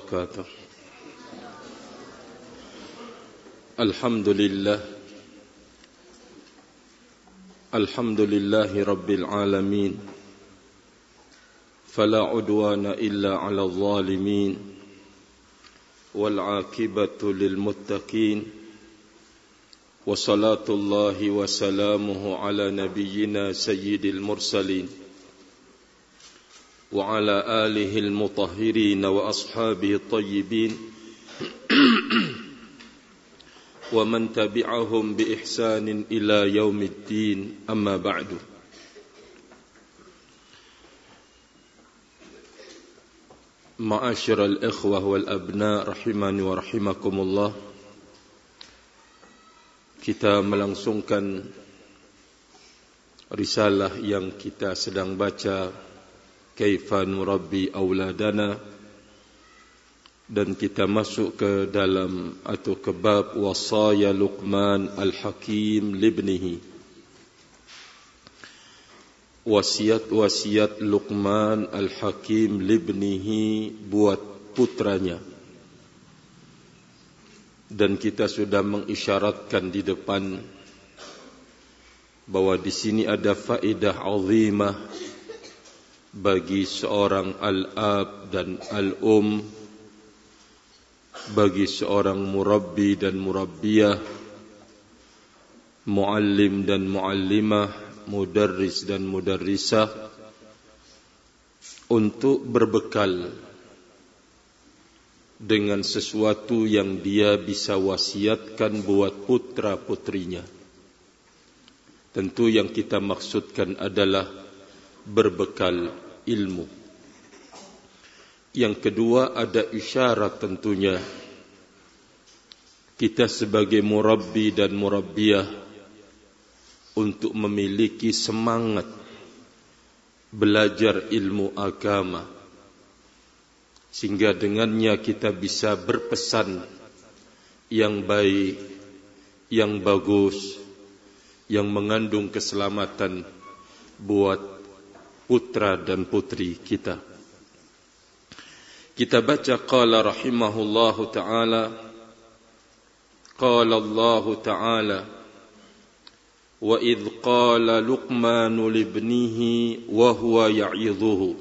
wabarakatuh. Alhamdulillahi rabbil alamin. Fala udwana illa 'alal zalimin. Wal 'aqibatu lil muttaqin. Wa salatullahi wa salamuhu ala nabiyyina sayyidil mursalin. Wa ala alihi al-mutahhirin wa ashabihi at-tayyibin. Wa man tabi'ahum bi ihsanin ila yaumiddin, amma ba'du. Ma'asyiral ikhwah wal abna rahimani wa rahimakumullah. Kita melangsungkan risalah yang kita sedang baca, Kaifa Nurabbi Auladana, dan kita masuk ke dalam atau ke bab wasaya Luqman al-Hakim libnihi. Wasiat Luqman al-Hakim libnihi buat putranya. Dan kita sudah mengisyaratkan di depan bahwa di sini ada faedah azimah bagi seorang al-ab dan al-um, bagi seorang murabbi dan murabbiyah, muallim dan muallimah, mudarris dan mudarrisah, untuk berbekal dengan sesuatu yang dia bisa wasiatkan buat putra-putrinya. Tentu yang kita maksudkan adalah berbekal ilmu. Yang kedua, ada isyarat tentunya kita sebagai murabbi dan murabbiyah untuk memiliki semangat belajar ilmu agama, sehingga dengannya kita bisa berpesan yang baik, yang bagus, yang mengandung keselamatan buat putra dan putri kita. Kita baca qala rahimahullahu ta'ala, qala Allah ta'ala, wa idh qala Luqmanu libnihi wa huwa ya'idhuhu,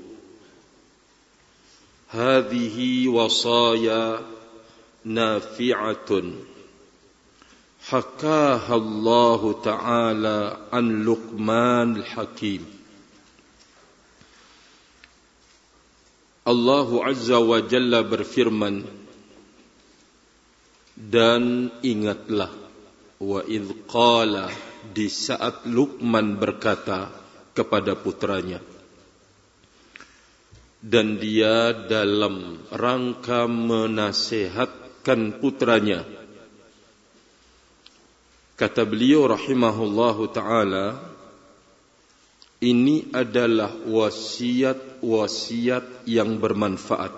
hadhihi wasaya nafi'atun hakaha Allah ta'ala an Luqman al-Hakim. Allah Azza wa Jalla berfirman, dan ingatlah, wa idh qala, di saat Luqman berkata kepada putranya, dan dia dalam rangka menasihatkan putranya. Kata beliau rahimahullahu ta'ala, ini adalah wasiat-wasiat yang bermanfaat,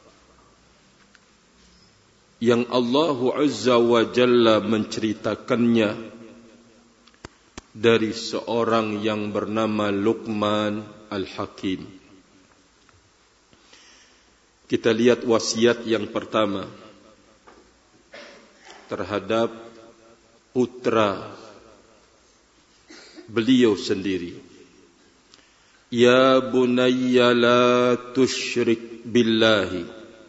yang Allah Azza wa Jalla menceritakannya dari seorang yang bernama Luqman al-Hakim. Kita lihat wasiat yang pertama terhadap putra beliau sendiri. Ya bunayya la tusyrik billahi,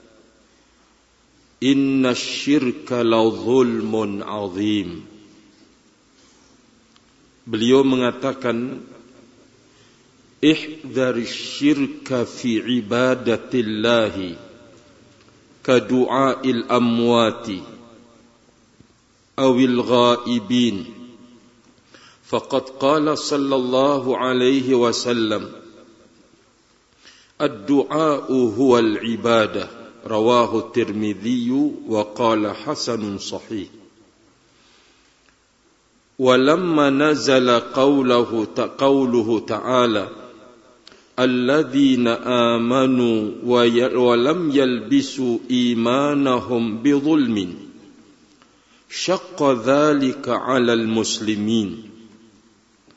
inna syirka la zulmun azim. Beliau mengatakan, ihdhar syirka fi ibadatillahi ka du'ail amwati awil ghaibin. Faqad qala sallallahu alaihi wasallam, ad-du'a'u huwal ibadah, rawahu Tirmidzi wa qala hasanun sahih. Walamma nazala qawluhu ta'ala, alladzina amanu wa lam yalbisu imanahum bidhulmin, syaqqa dhalika 'alal muslimin.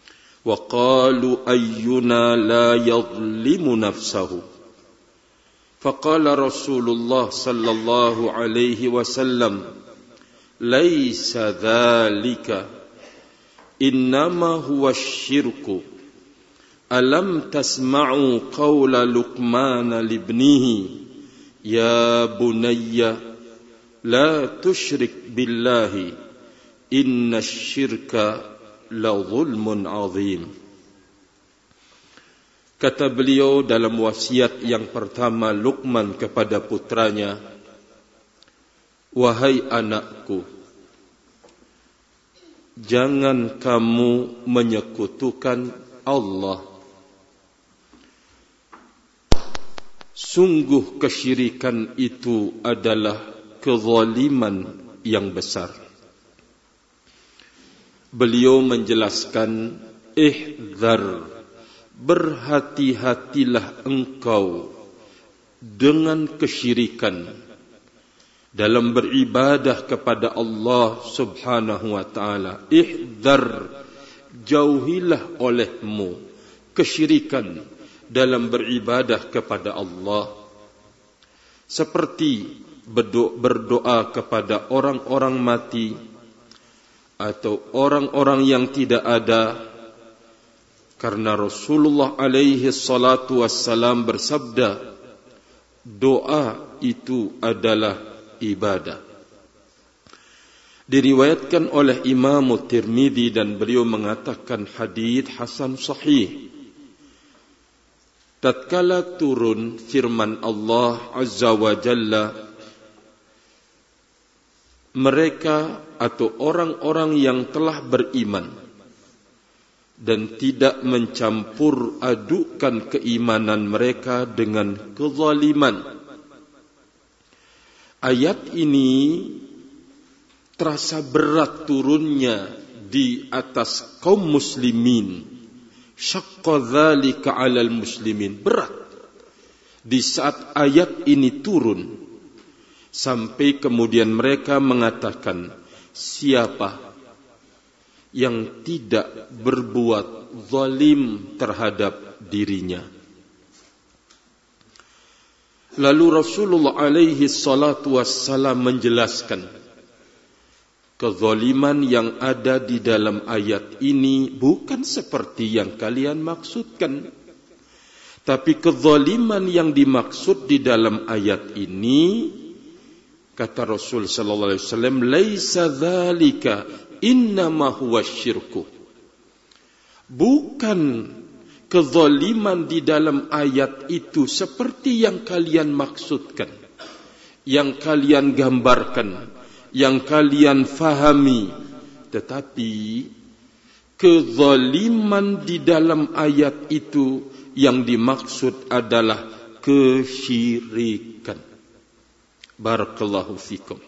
وقالوا أينا لا يظلم نفسه Faqala Rasulullah sallallahu alaihi wasallam, "Laisa dzalika, innama huwa syirku. Alam tasma'u qawla Luqman libnihi, ya bunayya, la tusyrik billahi, inna syirka la zulmun azim." Kata beliau dalam wasiat yang pertama Luqman kepada putranya, "Wahai anakku, jangan kamu menyekutukan Allah. Sungguh kesyirikan itu adalah kezaliman yang besar." Beliau menjelaskan, "Ihdzar, berhati-hatilah engkau dengan kesyirikan dalam beribadah kepada Allah Subhanahu wa taala. Ihdzar, jauhilah olehmu kesyirikan dalam beribadah kepada Allah, seperti berdoa kepada orang-orang mati atau orang-orang yang tidak ada. Karena Rasulullah alaihi salatu wassalam bersabda, doa itu adalah ibadah. Diriwayatkan oleh Imam Tirmidzi dan beliau mengatakan hadits hasan sahih. Tatkala turun firman Allah Azza wa Jalla, mereka atau orang-orang yang telah beriman dan tidak mencampur adukan keimanan mereka dengan kezaliman. Ayat ini terasa berat turunnya di atas kaum muslimin. Syaqqa dzalika 'alal muslimin. Berat di saat ayat ini turun, sampai kemudian mereka mengatakan, siapa yang tidak berbuat zalim terhadap dirinya. Lalu Rasulullah alaihi salatu wassalam menjelaskan, kezaliman yang ada di dalam ayat ini bukan seperti yang kalian maksudkan. Tapi kezaliman yang dimaksud di dalam ayat ini, kata Rasul sallallahu alaihi wasallam, laisa dzalika, innama huwa syirku. Bukan kezaliman di dalam ayat itu seperti yang kalian maksudkan, yang kalian gambarkan, yang kalian fahami. Tetapi kezaliman di dalam ayat itu yang dimaksud adalah kesyirikan. Barakallahu fikum.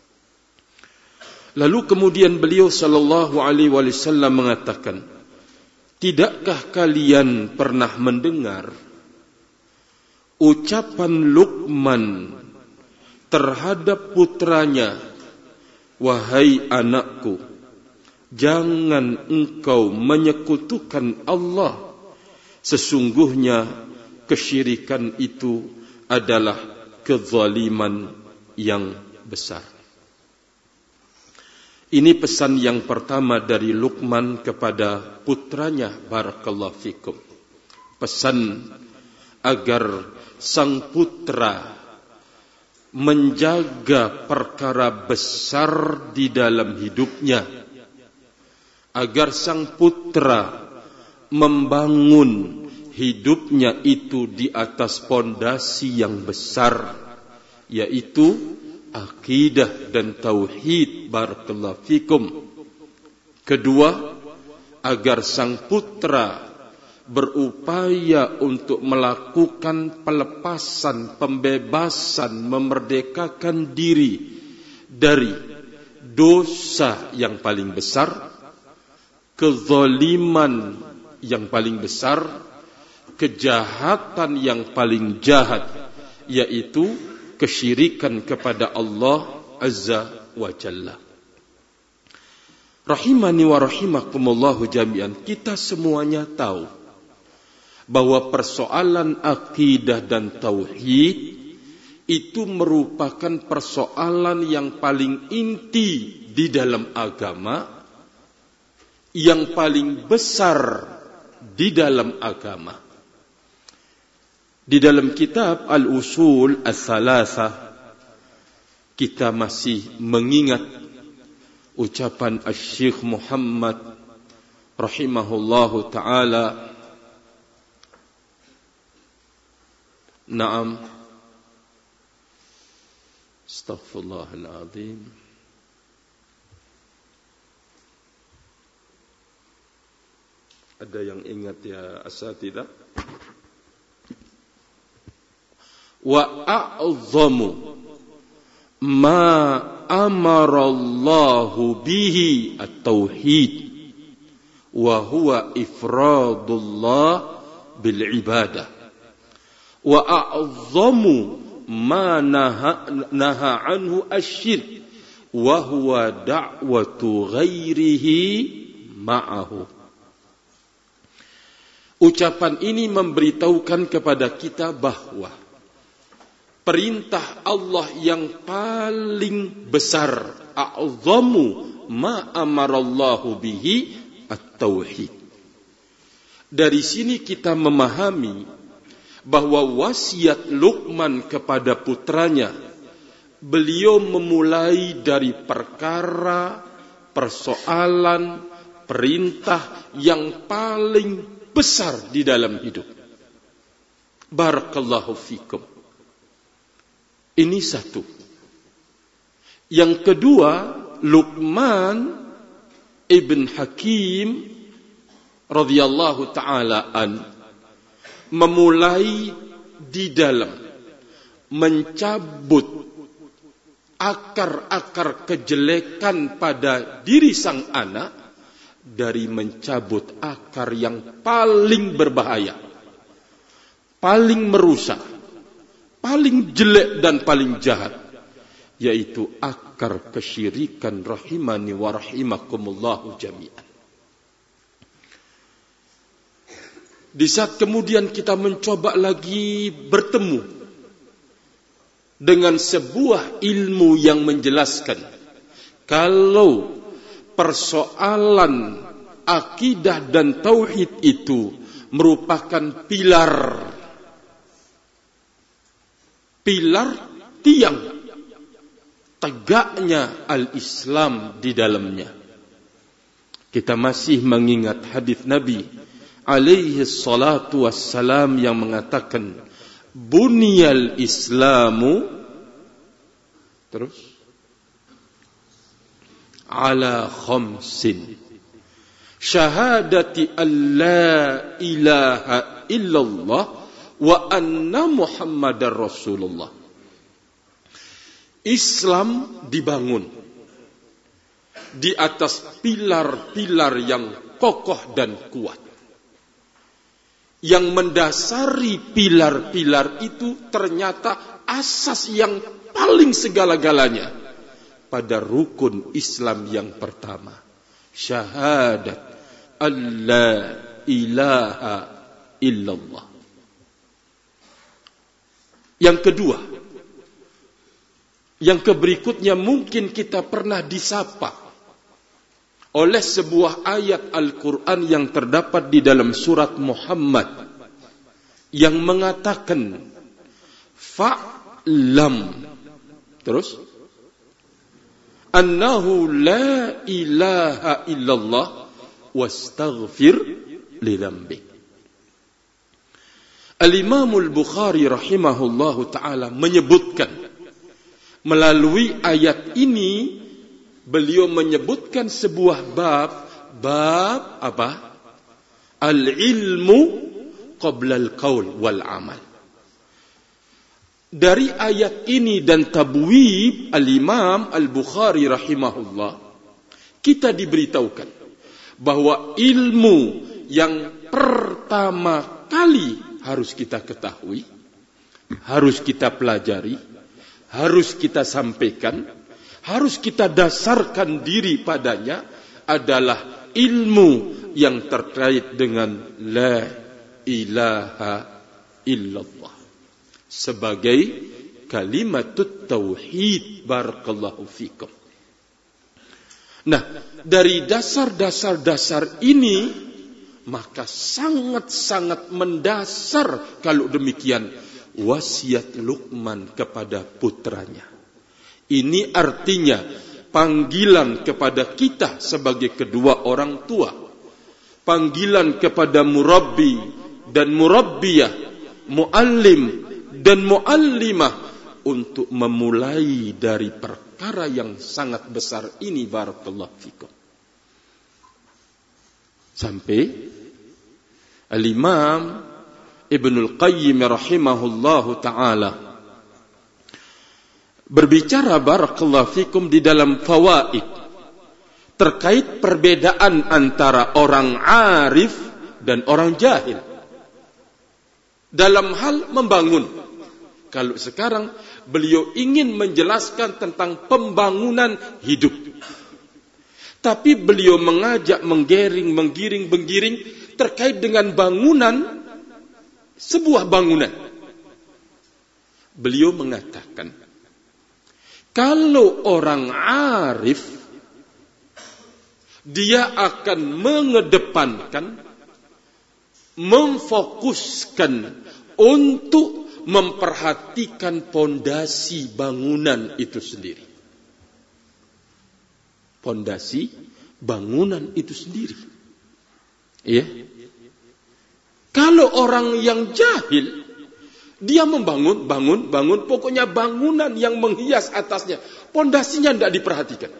Lalu kemudian beliau sallallahu alaihi wasallam mengatakan, tidakkah kalian pernah mendengar ucapan Luqman terhadap putranya, wahai anakku, jangan engkau menyekutukan Allah, sesungguhnya kesyirikan itu adalah kezaliman yang besar. Ini pesan yang pertama dari Luqman kepada putranya, barakallahu fikum. Pesan agar sang putra menjaga perkara besar di dalam hidupnya, agar sang putra membangun hidupnya itu di atas pondasi yang besar, yaitu akidah dan tauhid, barakallahu fikum. Kedua, agar sang putra berupaya untuk melakukan pelepasan, pembebasan, memerdekakan diri dari dosa yang paling besar, kezaliman yang paling besar, kejahatan yang paling jahat, yaitu kesyirikan kepada Allah Azza wa Jalla. Rahimani wa rahimakumullahu jami'an. Kita semuanya tahu bahwa persoalan akidah dan tauhid itu merupakan persoalan yang paling inti di dalam agama, yang paling besar di dalam agama. Di dalam kitab Al-Usul Ats-Tsalatsah kita masih mengingat ucapan Asy-Syaikh Muhammad rahimahullahu taala. Naam, astaghfirullahaladzim. Ada yang ingat ya asatidzah? Wa a'zamu ma amarallahu bihi at-tauhid wa huwa ifradullah bil ibadah. Wa a'zamu ma naha anhu asy-syirk wa huwa da'watu ghairihi ma'ahu. Ucapan ini memberitahukan kepada kita bahwa perintah Allah yang paling besar, a'zamu ma amarallahu bihi at-tauhid. Dari sini kita memahami bahwa wasiat Luqman kepada putranya, beliau memulai dari perkara, persoalan, perintah yang paling besar di dalam hidup. Barakallahu fikum. Ini satu. Yang kedua, Luqman ibn Hakim radhiyallahu ta'ala an memulai di dalam mencabut akar-akar kejelekan pada diri sang anak dari mencabut akar yang paling berbahaya, paling merusak, paling jelek dan paling jahat, yaitu akar kesyirikan rahimani wa rahimakumullahu jami'an. Di saat kemudian kita mencoba lagi bertemu dengan sebuah ilmu yang menjelaskan kalau persoalan akidah dan tauhid itu merupakan pilar tiang tegaknya al-Islam di dalamnya. Kita masih mengingat hadis Nabi alaihi salatu wassalam yang mengatakan buniyal Islamu terus ala khamsin syahadati an la ilaha illallah wa anna Muhammadar Rasulullah. Islam dibangun di atas pilar-pilar yang kokoh dan kuat. Yang mendasari pilar-pilar itu ternyata asas yang paling segala-galanya pada rukun Islam yang pertama, syahadat alla ilaha illallah. Yang kedua, yang berikutnya mungkin kita pernah disapa oleh sebuah ayat Al-Quran yang terdapat di dalam surat Muhammad yang mengatakan fa'lam terus annahu la ilaha illallah wastaghfir li dzambik. Al-Imam Al-Bukhari rahimahullahu ta'ala menyebutkan melalui ayat ini, beliau menyebutkan sebuah bab apa? Al-ilmu qabla al-qaul wal amal. Dari ayat ini dan tabwib Al-Imam Al-Bukhari rahimahullah, kita diberitahukan bahwa ilmu yang pertama kali harus kita ketahui, harus kita pelajari, harus kita sampaikan, harus kita dasarkan diri padanya adalah ilmu yang terkait dengan la ilaha illallah sebagai kalimatut tauhid. Barakallahu fikum. Nah, dari dasar-dasar ini, maka sangat-sangat mendasar kalau demikian wasiat Luqman kepada putranya. Ini artinya panggilan kepada kita sebagai kedua orang tua, panggilan kepada murabbi dan murabbiyah, muallim dan muallimah untuk memulai dari perkara yang sangat besar ini. Barakallahu fikum. Sampai Al-Imam Ibnul Qayyim rahimahullahu ta'ala berbicara barakallahu fikum di dalam fawaid terkait perbedaan antara orang arif dan orang jahil dalam hal membangun. Kalau sekarang beliau ingin menjelaskan tentang pembangunan hidup, tapi beliau mengajak menggiring terkait dengan bangunan sebuah bangunan. Beliau mengatakan, kalau orang arif, dia akan mengedepankan, memfokuskan untuk memperhatikan pondasi bangunan itu sendiri. Pondasi bangunan itu sendiri. Iya. Kalau orang yang jahil, dia bangun, pokoknya bangunan yang menghias atasnya, pondasinya tidak diperhatikan.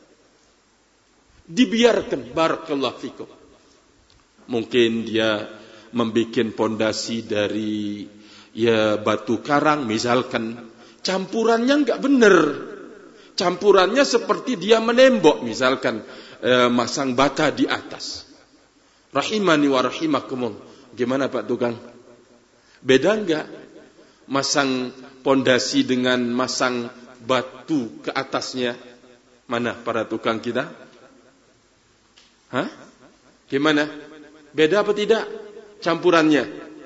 Dibiarkan, barakallahu fikum. Mungkin dia membuat pondasi dari batu karang misalkan, campurannya enggak benar. Campurannya seperti dia menembok misalkan, masang bata di atas. Rahimani wa rahimakumullah. Gimana Pak Tukang? Beda enggak masang pondasi dengan masang batu ke atasnya? Mana para tukang kita? Hah? Gimana? Beda apa tidak campurannya?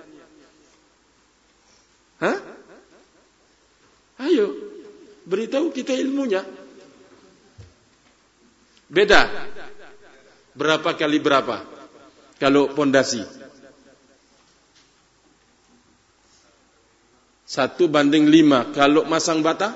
Hah? Ayo, beritahu kita ilmunya. Beda. Berapa kali berapa? Kalau pondasi 1:5. Kalau masang bata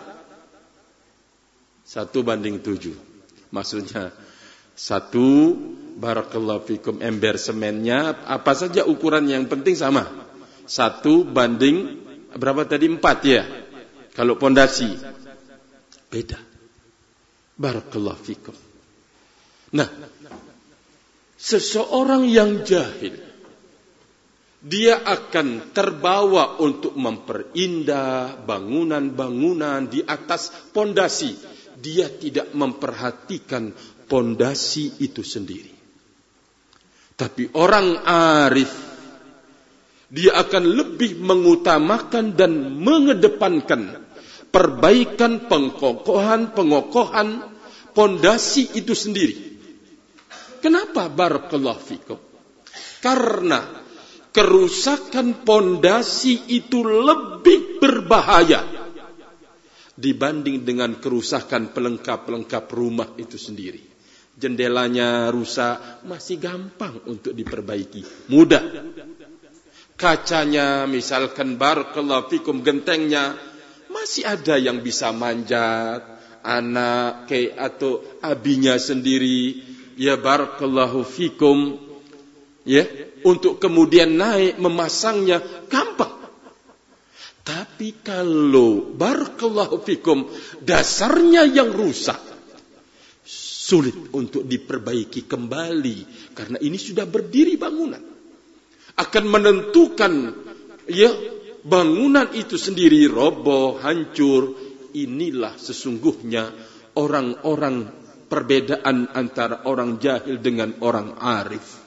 1:7. Maksudnya 1, barakallahu fikum, ember semennya apa saja ukuran yang penting sama. 1:4 ya. Kalau pondasi beda. Barakallahu fikum. Nah, seseorang yang jahil, dia akan terbawa untuk memperindah bangunan-bangunan di atas pondasi. Dia tidak memperhatikan pondasi itu sendiri. Tapi orang arif, dia akan lebih mengutamakan dan mengedepankan perbaikan, pengokohan pondasi itu sendiri. Kenapa barakallahu fikum? Karena kerusakan pondasi itu lebih berbahaya dibanding dengan kerusakan pelengkap-pelengkap rumah itu sendiri. Jendelanya rusak, masih gampang untuk diperbaiki, mudah. Kacanya misalkan barakallahu fikum, gentengnya masih ada yang bisa manjat, anak atau abinya sendiri, ya barakallahu fikum, ya, untuk kemudian naik memasangnya gampang. Tapi kalau barakallahu fikum dasarnya yang rusak, sulit untuk diperbaiki kembali, karena ini sudah berdiri bangunan. Akan menentukan ya bangunan itu sendiri roboh, hancur. Inilah sesungguhnya orang-orang, perbedaan antara orang jahil dengan orang arif.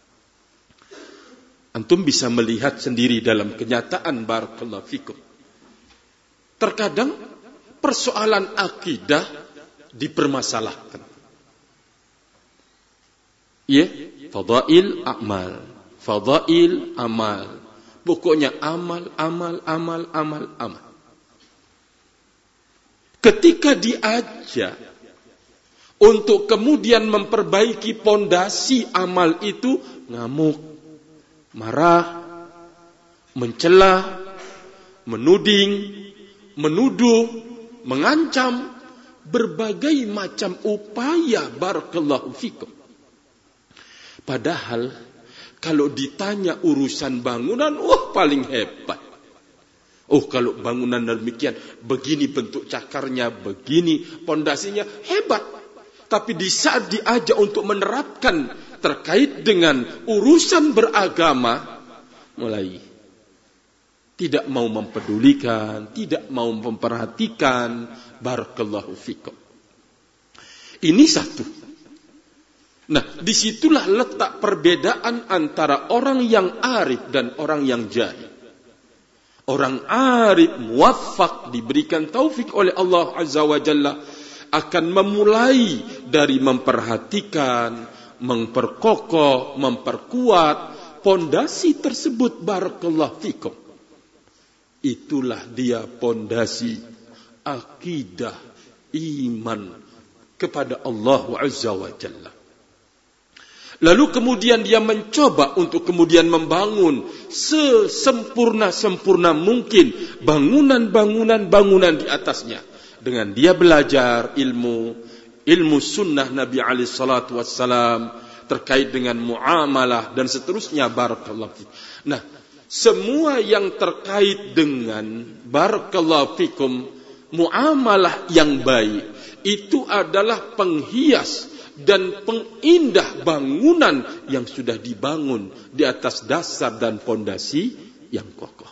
Antum bisa melihat sendiri dalam kenyataan barakallahu fikum. Terkadang persoalan akidah dipermasalahkan. Ya, fadail amal. Pokoknya amal. ketika diajak untuk kemudian memperbaiki pondasi amal itu, ngamuk, marah, mencela, menuding, menuduh, mengancam, berbagai macam upaya, barakallahu fikum. Padahal kalau ditanya urusan bangunan, paling hebat. Kalau bangunan demikian, begini bentuk cakarnya, begini pondasinya, hebat. Tapi di saat diajak untuk menerapkan terkait dengan urusan beragama, mulai tidak mau mempedulikan, tidak mau memperhatikan, barakallahu fikum. Ini satu. Nah, disitulah letak perbedaan antara orang yang arif dan orang yang jahil. Orang arif, muwaffaq, diberikan taufik oleh Allah Azza wa Jalla, akan memulai dari memperhatikan, memperkokoh, memperkuat pondasi tersebut, barakallahu fikum. Itulah dia pondasi akidah, iman kepada Allah Azza wa Jalla. Lalu kemudian dia mencoba untuk kemudian membangun sesempurna-sempurna mungkin bangunan di atasnya. Dengan dia belajar ilmu sunnah Nabi alaihi salatu wassalam terkait dengan muamalah dan seterusnya, barakallahu fikum. Nah, semua yang terkait dengan barakallahu fikum muamalah yang baik itu adalah penghias dan pengindah bangunan yang sudah dibangun di atas dasar dan pondasi yang kokoh.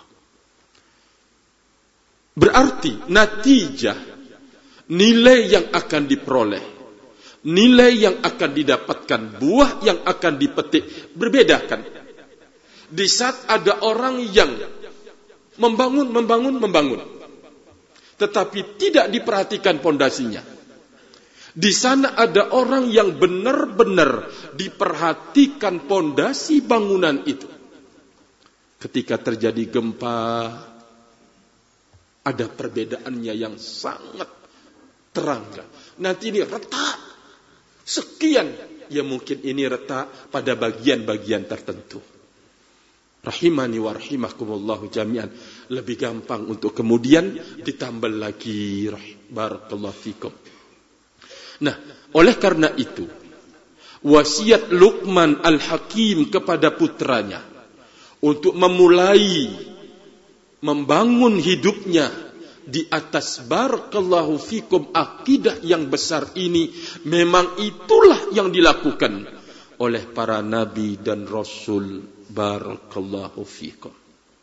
Berarti natijah, nilai yang akan diperoleh, nilai yang akan didapatkan, buah yang akan dipetik berbeda kan. Di saat ada orang yang membangun, tetapi tidak diperhatikan pondasinya. Di sana ada orang yang benar-benar diperhatikan pondasi bangunan itu. Ketika terjadi gempa, ada perbedaannya yang sangat terang. Nanti ini retak sekian, ya mungkin ini retak pada bagian-bagian tertentu. Rahimani wa rahimakumullahu jami'an. Lebih gampang untuk kemudian ditambah lagi. Barakallahu fikum. Nah, oleh karena itu, wasiat Luqman Al-Hakim kepada putranya untuk memulai membangun hidupnya di atas barakallahu fikum akidah yang besar ini, memang itulah yang dilakukan oleh para nabi dan rasul, barakallahu fikum.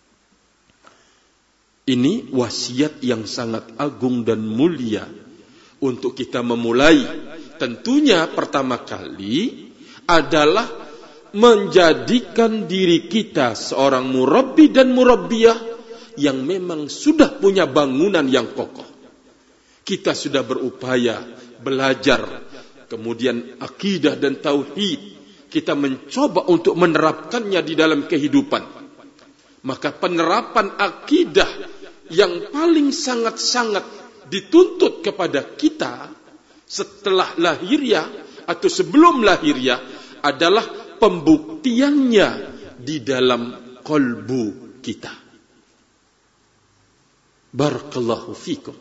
Ini wasiat yang sangat agung dan mulia untuk kita memulai. Tentunya pertama kali adalah menjadikan diri kita seorang murabbi dan murabbiyah yang memang sudah punya bangunan yang kokoh. Kita sudah berupaya belajar, kemudian akidah dan tauhid, kita mencoba untuk menerapkannya di dalam kehidupan. Maka penerapan akidah yang paling sangat-sangat dituntut kepada kita setelah lahiriah atau sebelum lahiriah adalah pembuktiannya di dalam qalbu kita. Barakallahu fikum.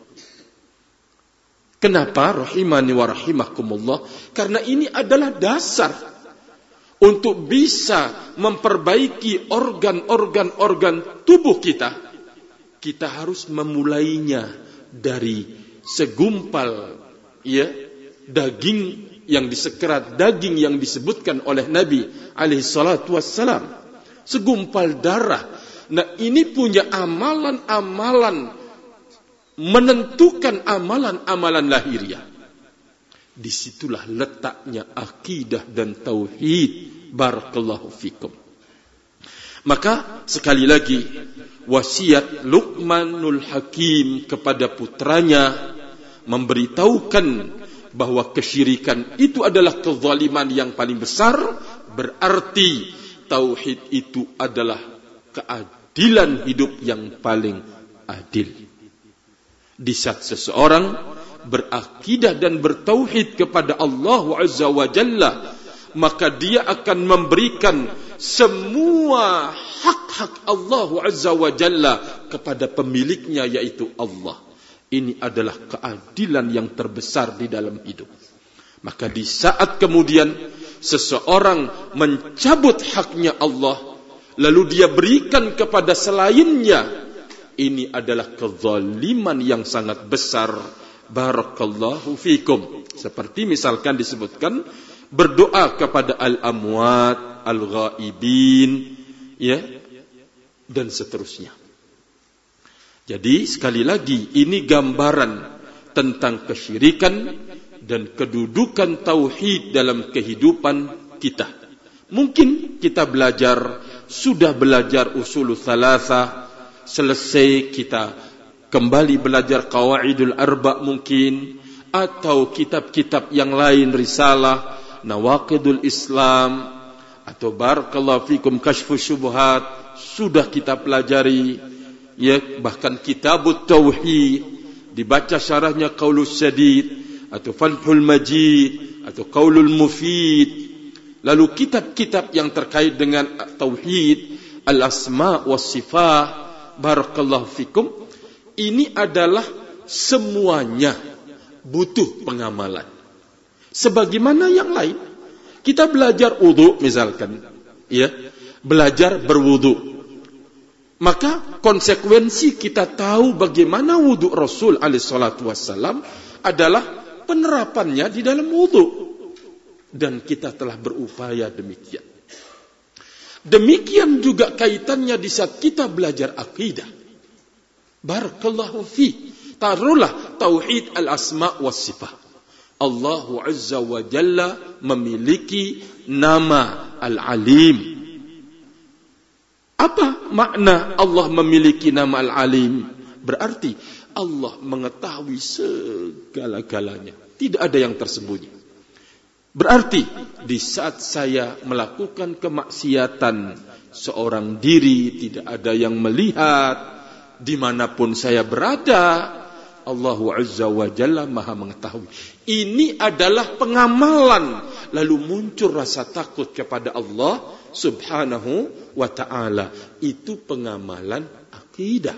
Kenapa? Rahimani wa rahimakumullah. Karena ini adalah dasar untuk bisa memperbaiki organ tubuh kita. Kita harus memulainya dari segumpal daging yang disekerat, daging yang disebutkan oleh Nabi alaihi salatu wassalam, segumpal darah. Nah, ini punya amalan-amalan, menentukan amalan-amalan lahiriah. Disitulah letaknya akidah dan tauhid, barakallahu fikum. Maka sekali lagi, wasiat Luqmanul Hakim kepada putranya memberitahukan bahwa kesyirikan itu adalah kezaliman yang paling besar. Berarti tauhid itu adalah keadilan hidup yang paling adil. Di saat seseorang berakidah dan bertauhid kepada Allah Azza wa Jalla, maka dia akan memberikan semua hak-hak Allah Azza wa Jalla kepada pemiliknya, yaitu Allah. Ini adalah keadilan yang terbesar di dalam hidup. Maka di saat kemudian seseorang mencabut haknya Allah, lalu dia berikan kepada selainnya, ini adalah kezaliman yang sangat besar. Barakallahu fikum. Seperti misalkan disebutkan berdoa kepada al-amwat, al-ghaibin, ya, dan seterusnya. Jadi sekali lagi ini gambaran tentang kesyirikan dan kedudukan tauhid dalam kehidupan kita. Mungkin kita sudah belajar usul tsalatsa, selesai kita kembali belajar qawaidul arba mungkin, atau kitab-kitab yang lain, risalah, nawaqidul Islam, atau barakallahu fikum kashfus syubhat sudah kita pelajari, ya, bahkan kitabut tauhid dibaca syarahnya Qaulus Sadid atau Fathul Majid atau Qaulul Mufid, lalu kitab-kitab yang terkait dengan tauhid, al-asma was sifat, barakallahu fikum, ini adalah semuanya butuh pengamalan. Sebagaimana yang lain, kita belajar wudu misalkan, ya, belajar berwudu, maka konsekuensi kita tahu bagaimana wudu Rasul alaihi salatu wassalam adalah penerapannya di dalam wudu, dan kita telah berupaya demikian. Demikian juga kaitannya di saat kita belajar akidah. Barakallahu fi. Taruhlah tauhid al-asma was sifat. Allah Azza wa Jalla memiliki nama Al-Alim. Apa makna Allah memiliki nama Al-Alim? Berarti Allah mengetahui segala-galanya. Tidak ada yang tersembunyi. Berarti di saat saya melakukan kemaksiatan seorang diri, tidak ada yang melihat, dimanapun saya berada, Allah Azza wa Jalla maha mengetahui. Ini adalah pengamalan. Lalu muncul rasa takut kepada Allah Subhanahu wa ta'ala. Itu pengamalan akidah.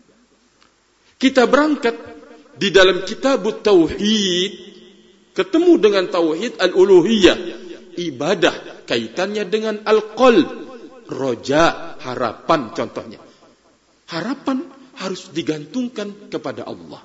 Kita berangkat di dalam kitabut tauhid, ketemu dengan tauhid al-uluhiyah, ibadah, kaitannya dengan al-qalb, roja, harapan contohnya. Harapan harus digantungkan kepada Allah.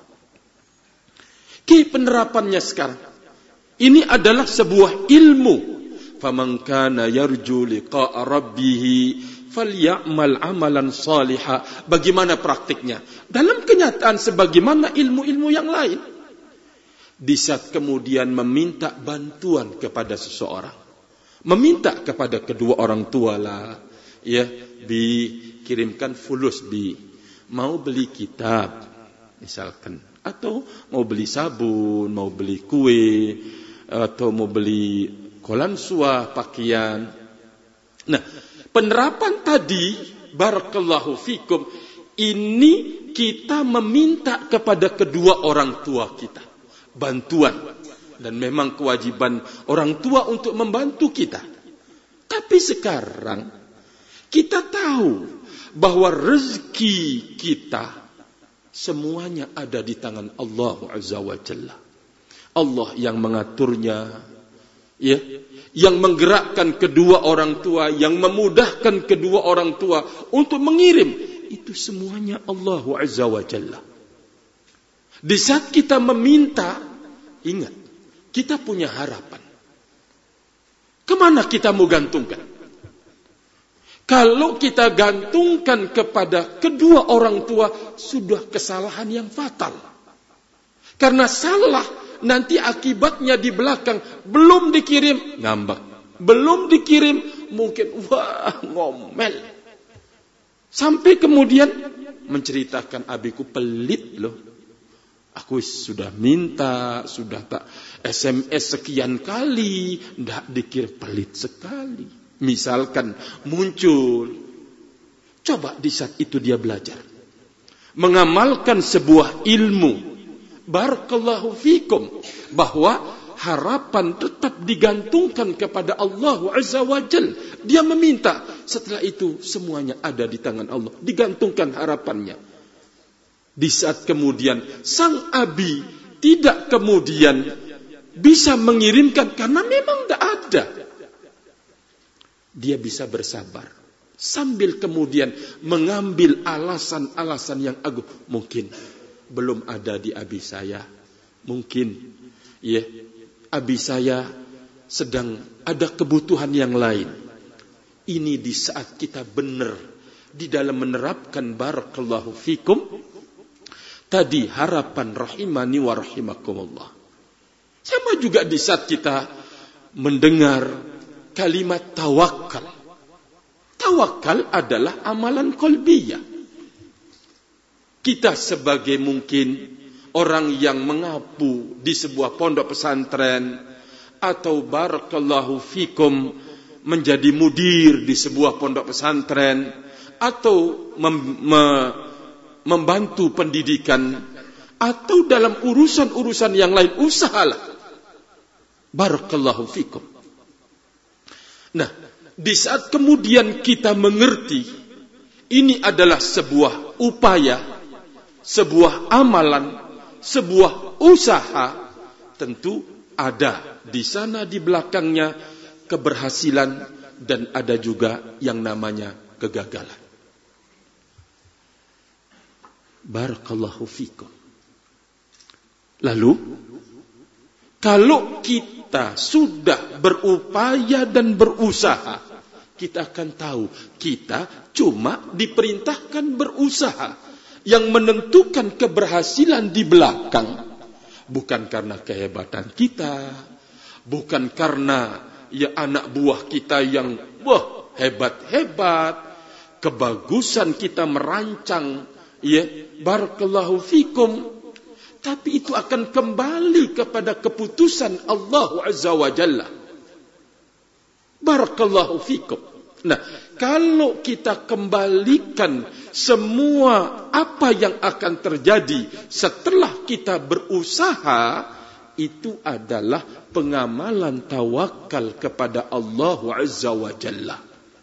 Penerapannya sekarang, ini adalah sebuah ilmu. Faman kana yarju liqa'a rabbih falyamal amalan salihah. Bagaimana praktiknya? Dalam kenyataan sebagaimana ilmu-ilmu yang lain. Di saat kemudian meminta bantuan kepada seseorang, meminta kepada kedua orang tua lah, ya, dikirimkan fulus, mau beli kitab misalkan, atau mau beli sabun, mau beli kue, atau mau beli kolansua, pakaian. Nah, penerapan tadi, barakallahu fikum, ini kita meminta kepada kedua orang tua kita bantuan, dan memang kewajiban orang tua untuk membantu kita. Tapi sekarang kita tahu bahwa rezeki kita semuanya ada di tangan Allah Azza wa Jalla. Allah yang mengaturnya, ya, yang menggerakkan kedua orang tua, yang memudahkan kedua orang tua untuk mengirim, itu semuanya Allah Azza wa Jalla. Di saat kita meminta, ingat, kita punya harapan. Kemana kita mau gantungkan? Kalau kita gantungkan kepada kedua orang tua, sudah kesalahan yang fatal. Karena salah, nanti akibatnya di belakang, belum dikirim, ngambek. Belum dikirim, mungkin, wah, ngomel. Sampai kemudian menceritakan, abiku pelit loh. Aku sudah minta, sudah tak SMS sekian kali, ndak dikirim, pelit sekali. Misalkan muncul, coba di saat itu dia belajar, mengamalkan sebuah ilmu barakallahu fikum, bahwa harapan tetap digantungkan kepada Allah Azza wa Jal. Dia meminta, setelah itu semuanya ada di tangan Allah, digantungkan harapannya. Di saat kemudian sang abi tidak kemudian bisa mengirimkan karena memang tidak ada, dia bisa bersabar sambil kemudian mengambil alasan-alasan yang agung. Mungkin belum ada di abi saya, mungkin abi saya sedang ada kebutuhan yang lain. Ini di saat kita benar di dalam menerapkan barakallahu fikum tadi, harapan rahimani wa rahimakumullah. Sama juga di saat kita mendengar kalimat tawakal. Tawakal adalah amalan qalbiyah. Kita sebagai mungkin orang yang mengapu di sebuah pondok pesantren, atau barakallahu fikum menjadi mudir di sebuah pondok pesantren, atau membantu pendidikan, atau dalam urusan-urusan yang lain, usahalah. Barakallahu fikum. Nah, di saat kemudian kita mengerti ini adalah sebuah upaya, sebuah amalan, sebuah usaha, tentu ada di sana di belakangnya keberhasilan dan ada juga yang namanya kegagalan. Barakallahu fikum. Lalu, kalau kita sudah berupaya dan berusaha, kita akan tahu kita cuma diperintahkan berusaha. Yang menentukan keberhasilan di belakang bukan karena kehebatan kita, bukan karena anak buah kita yang hebat-hebat, kebagusan kita merancang, barakallahu fikum, tapi itu akan kembali kepada keputusan Allah Azza wa Jalla. Barakallahu fikum. Nah, kalau kita kembalikan semua apa yang akan terjadi setelah kita berusaha, itu adalah pengamalan tawakal kepada Allah Azza wa Jalla.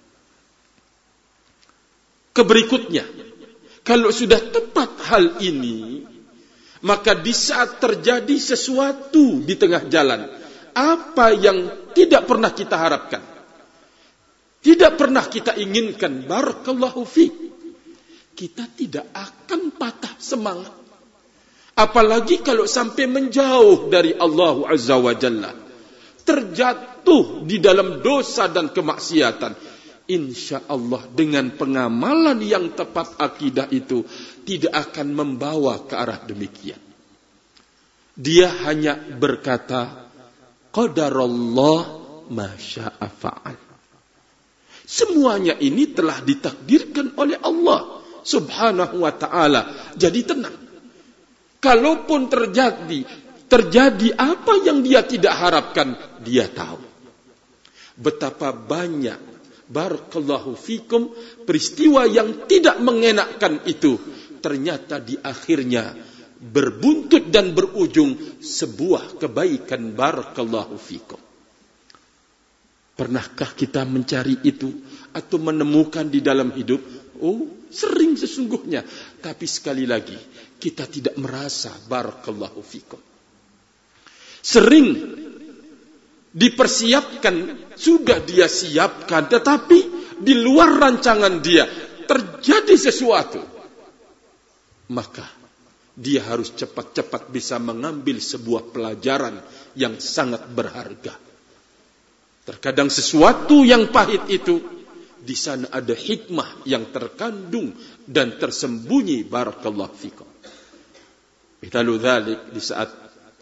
Keberikutnya, kalau sudah tepat hal ini, maka di saat terjadi sesuatu di tengah jalan, apa yang tidak pernah kita harapkan, tidak pernah kita inginkan, barakallahu fiik, kita tidak akan patah semangat. Apalagi kalau sampai menjauh dari Allah Azza wa Jalla, terjatuh di dalam dosa dan kemaksiatan, insya Allah dengan pengamalan yang tepat akidah itu tidak akan membawa ke arah demikian. Dia hanya berkata, qadarallah ma syaa fa'al. Semuanya ini telah ditakdirkan oleh Allah Subhanahu wa ta'ala. Jadi tenang. Kalaupun terjadi apa yang dia tidak harapkan, dia tahu. Betapa banyak, barakallahu fikum, peristiwa yang tidak mengenakkan itu ternyata di akhirnya berbuntut dan berujung sebuah kebaikan, barakallahu fikum. Pernahkah kita mencari itu atau menemukan di dalam hidup? Oh, sering sesungguhnya. Tapi sekali lagi, kita tidak merasa, barakallahu fikum. Sering dipersiapkan, sudah dia siapkan, tetapi di luar rancangan dia terjadi sesuatu. Maka dia harus cepat-cepat bisa mengambil sebuah pelajaran yang sangat berharga. Terkadang sesuatu yang pahit itu, di sana ada hikmah yang terkandung dan tersembunyi, barakallahu fikum. Mithalu dzalik, di saat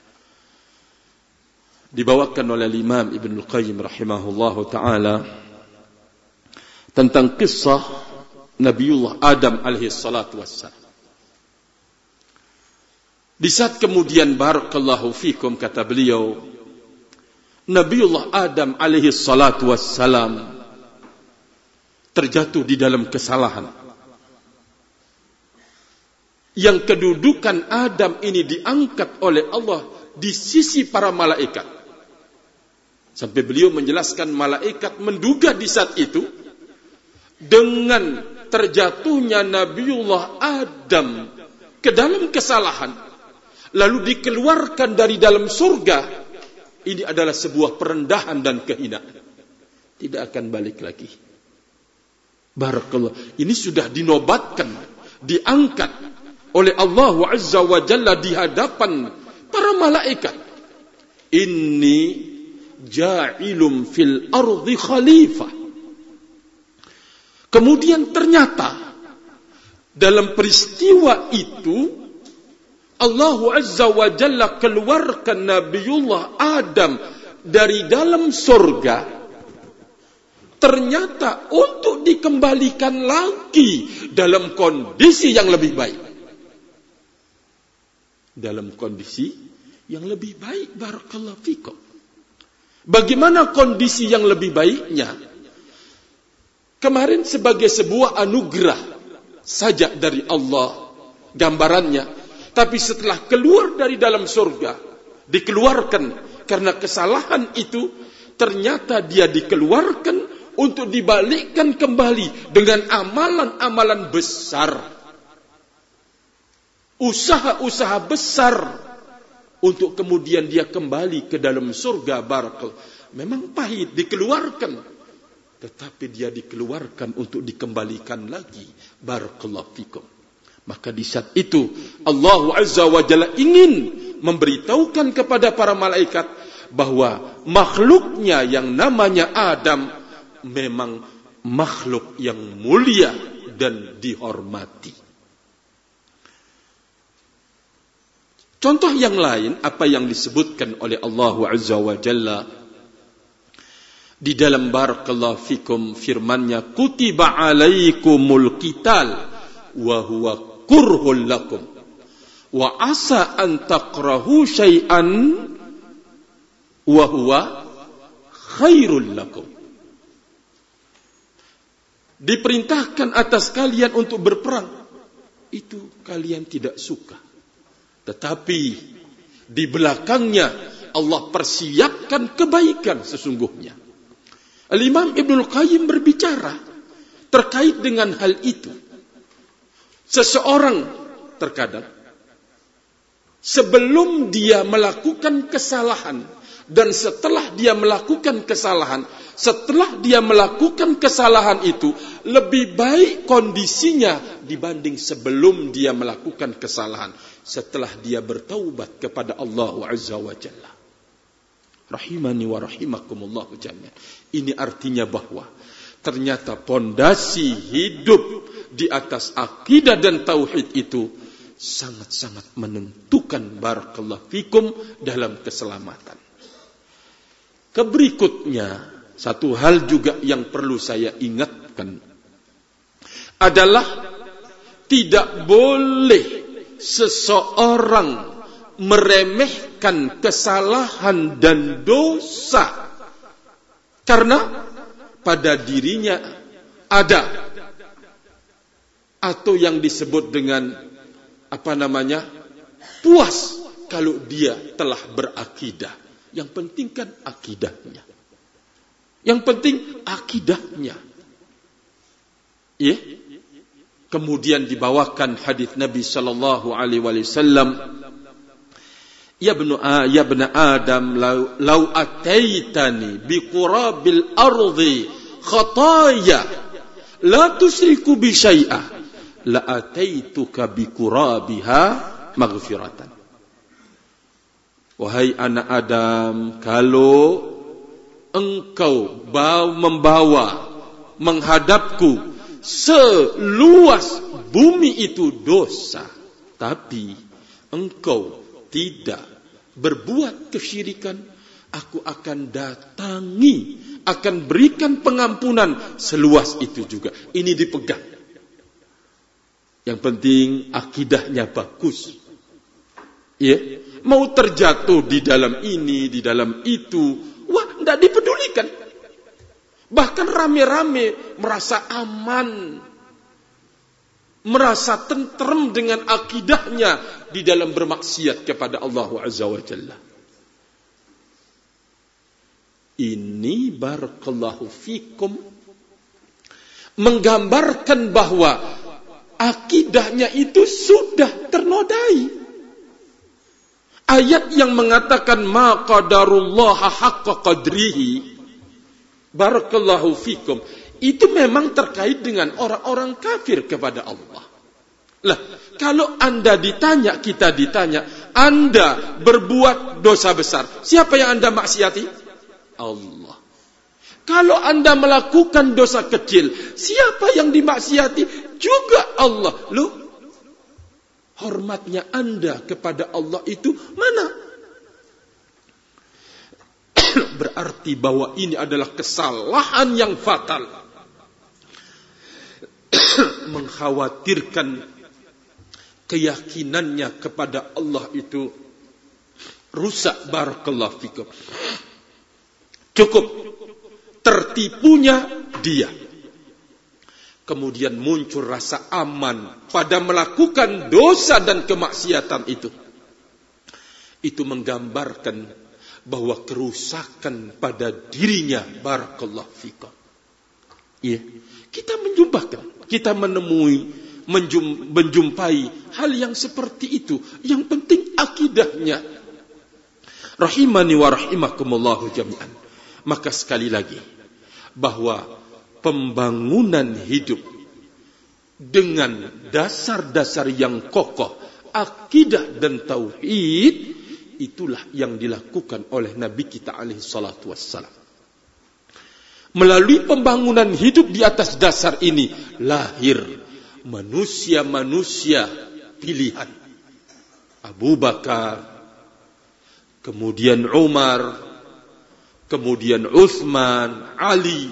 dibawakan oleh Imam Ibnul Qayyim rahimahullahu ta'ala tentang kisah Nabiullah Adam alaihi salatu wassalam. Di saat kemudian, barakallahu fikum, kata beliau, Nabiullah Adam alaihi salatu wassalam terjatuh di dalam kesalahan yang kedudukan Adam ini diangkat oleh Allah di sisi para malaikat. Sampai beliau menjelaskan malaikat menduga di saat itu dengan terjatuhnya Nabiullah Adam ke dalam kesalahan, lalu dikeluarkan dari dalam surga, ini adalah sebuah perendahan dan kehinaan. Tidak akan balik lagi. Barakallah. Ini sudah dinobatkan, diangkat oleh Allah Azza wa Jalla di hadapan para malaikat. Inni ja'ilum fil ardi khalifah. Kemudian ternyata dalam peristiwa itu Allah Azza wa Jalla keluarkan Nabiullah Adam dari dalam surga. Ternyata untuk dikembalikan lagi dalam kondisi yang lebih baik. Dalam kondisi yang lebih baik, barakallahu fikum. Bagaimana kondisi yang lebih baiknya? Kemarin sebagai sebuah anugerah saja dari Allah gambarannya. Tapi setelah keluar dari dalam surga, dikeluarkan karena kesalahan itu, ternyata dia dikeluarkan untuk dibalikkan kembali dengan amalan-amalan besar. Usaha-usaha besar untuk kemudian dia kembali ke dalam surga. Barakallah. Memang pahit dikeluarkan, tetapi dia dikeluarkan untuk dikembalikan lagi. Barakallahu fikum. Maka di saat itu Allah Azza wa Jalla ingin memberitahukan kepada para malaikat bahwa makhluknya yang namanya Adam memang makhluk yang mulia dan dihormati. Contoh yang lain apa yang disebutkan oleh Allah Azza wa Jalla di dalam barakallahu fikum firman-Nya, kutiba alaikumul qital wa huwa kurhul lakum wa asa an takrahu syai'an wa huwa khairul lakum. Diperintahkan atas kalian untuk berperang, itu kalian tidak suka. Tetapi di belakangnya Allah persiapkan kebaikan sesungguhnya. Al-Imam Ibnul Qayyim berbicara terkait dengan hal itu. Seseorang terkadang sebelum dia melakukan kesalahan dan setelah dia melakukan kesalahan, setelah dia melakukan kesalahan itu lebih baik kondisinya dibanding sebelum dia melakukan kesalahan. Setelah dia bertaubat kepada Allah Azza wa Jalla. Rahimani wa rahimakumullah jami'an. Ini artinya bahwa ternyata pondasi hidup di atas akidah dan tauhid itu sangat-sangat menentukan barakallahu fikum dalam keselamatan. Keberikutnya, satu hal juga yang perlu saya ingatkan adalah tidak boleh seseorang meremehkan kesalahan dan dosa karena pada dirinya ada atau yang disebut dengan puas kalau dia telah berakidah. Yang penting kan akidahnya. Yang penting akidahnya. Ya. Kemudian dibawakan hadis Nabi sallallahu alaihi wasallam, Ya ibna Adam law ataitani biqurabil ardi khataya la tusyriku bi syai'a la ataituka biqurabiha maghfiratan. Wahai anak Adam, kalau engkau membawa menghadapku seluas bumi itu dosa, tapi engkau tidak berbuat kesyirikan, aku akan datangi, akan berikan pengampunan seluas itu juga. Ini dipegang. Yang penting akidahnya bagus. Ya, mau terjatuh di dalam ini, di dalam itu, wah, tidak dipedulikan. Bahkan rame-rame merasa aman, merasa tentrem dengan akidahnya di dalam bermaksiat kepada Allah Azza wa Jalla. Ini barakallahu fikum menggambarkan bahwa akidahnya itu sudah ternodai. Ayat yang mengatakan ma qadarullaha haqqa qadrihi, barakallahu fikum, itu memang terkait dengan orang-orang kafir kepada Allah. Lah, kalau Anda ditanya, kita ditanya, Anda berbuat dosa besar, siapa yang Anda maksiati? Allah. Kalau Anda melakukan dosa kecil, siapa yang dimaksiati? Juga Allah. Loh, hormatnya Anda kepada Allah itu mana? Berarti bahwa ini adalah kesalahan yang fatal. Mengkhawatirkan keyakinannya kepada Allah itu rusak, barakallahu fikum. Cukup tertipunya dia. Kemudian muncul rasa aman pada melakukan dosa dan kemaksiatan itu. Itu menggambarkan bahwa kerusakan pada dirinya, barakallahu fikum. Iya, kita menjumpai hal yang seperti itu. Yang penting akidahnya. Rahimani wa rahimakumullahu jami'an. Maka sekali lagi, bahwa pembangunan hidup dengan dasar-dasar yang kokoh, akidah dan tauhid, itulah yang dilakukan oleh Nabi kita alaihi salatu wassalam. Melalui pembangunan hidup di atas dasar ini, lahir manusia-manusia pilihan. Abu Bakar, kemudian Umar, kemudian Utsman, Ali,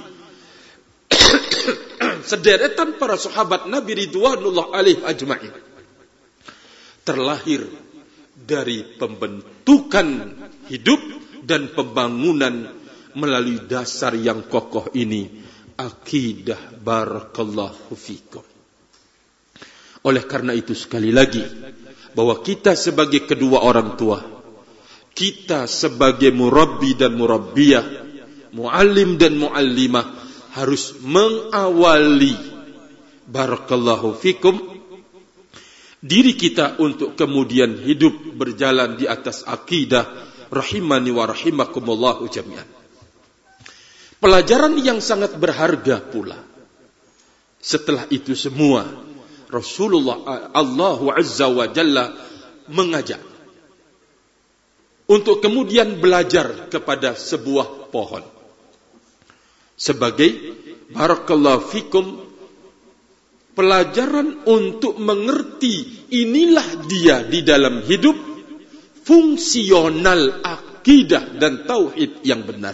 sederetan para sahabat Nabi ridwanullah alaihim ajma'in, terlahir dari pembentukan hidup dan pembangunan melalui dasar yang kokoh ini, akidah, barakallahu fikum. Oleh karena itu sekali lagi, bahwa kita sebagai kedua orang tua, kita sebagai murabbi dan murabbiyah, muallim dan muallimah, harus mengawali, barakallahu fikum, diri kita untuk kemudian hidup berjalan di atas akidah, rahimani wa rahimakumullahu jami'an. Pelajaran yang sangat berharga pula. Setelah itu semua, Rasulullah Allah Azza wa Jalla mengajak untuk kemudian belajar kepada sebuah pohon. Sebagai, barakallahu fikum, pelajaran untuk mengerti inilah dia di dalam hidup, fungsional akidah dan tauhid yang benar.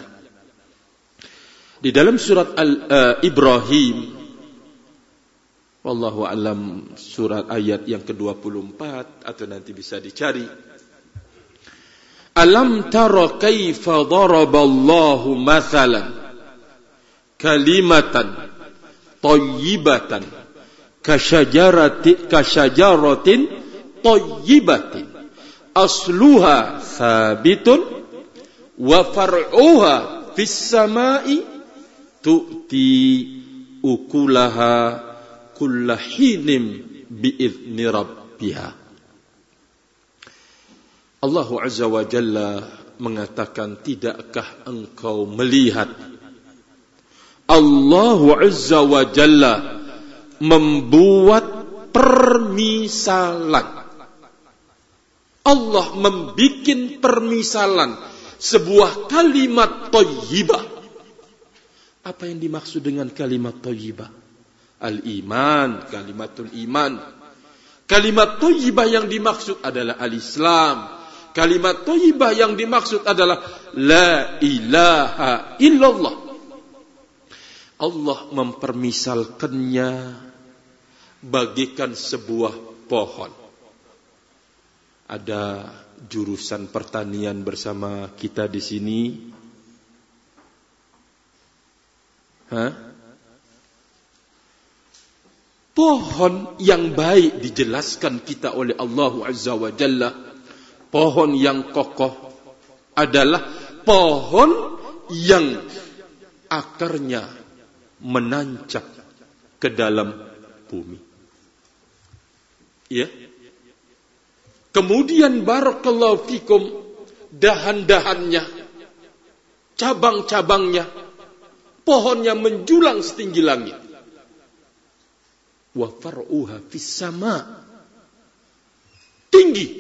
Di dalam surat Ibrahim, wallahu alam, surat ayat yang ke-24 atau nanti bisa dicari. Alam tara kaifa daraballahu mathalan kalimatan thayyibatan kasyajaratin thayyibatin asluha thabitun wa far'uha fis samai tu'ti ukulaha kullahinin bi'izni rabbiha. Allah Azza wa Jalla mengatakan, tidakkah engkau melihat Allah Azza wa Jalla membuat permisalan. Allah membikin permisalan sebuah kalimat thayyibah. Apa yang dimaksud dengan kalimat thayyibah? Al-iman, kalimatul iman. Kalimat thayyibah yang dimaksud adalah al-Islam. Kalimat thayyibah yang dimaksud adalah la ilaha illallah. Allah mempermisalkannya bagikan sebuah pohon. Ada jurusan pertanian bersama kita di sini? Pohon yang baik dijelaskan kita oleh Allah Azza wa Jalla. Pohon yang kokoh adalah pohon yang akarnya menancap ke dalam bumi. Ya. Kemudian barakallahu fikum, dahan-dahannya, cabang-cabangnya, pohonnya menjulang setinggi langit. Wa far'uha fis sama, tinggi.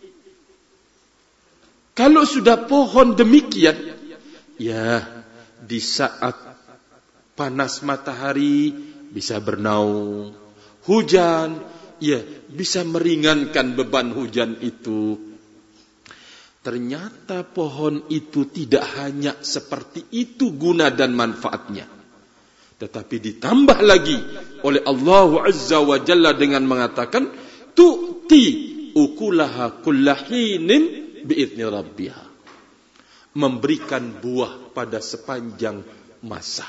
Kalau sudah pohon demikian, ya di saat panas matahari bisa bernaung, hujan ya bisa meringankan beban hujan itu. Ternyata pohon itu tidak hanya seperti itu guna dan manfaatnya, tetapi ditambah lagi oleh Allah Azza wa Jalla dengan mengatakan tu'ti ukulaha kullahinin bi'idni rabbiha, memberikan buah pada sepanjang masa.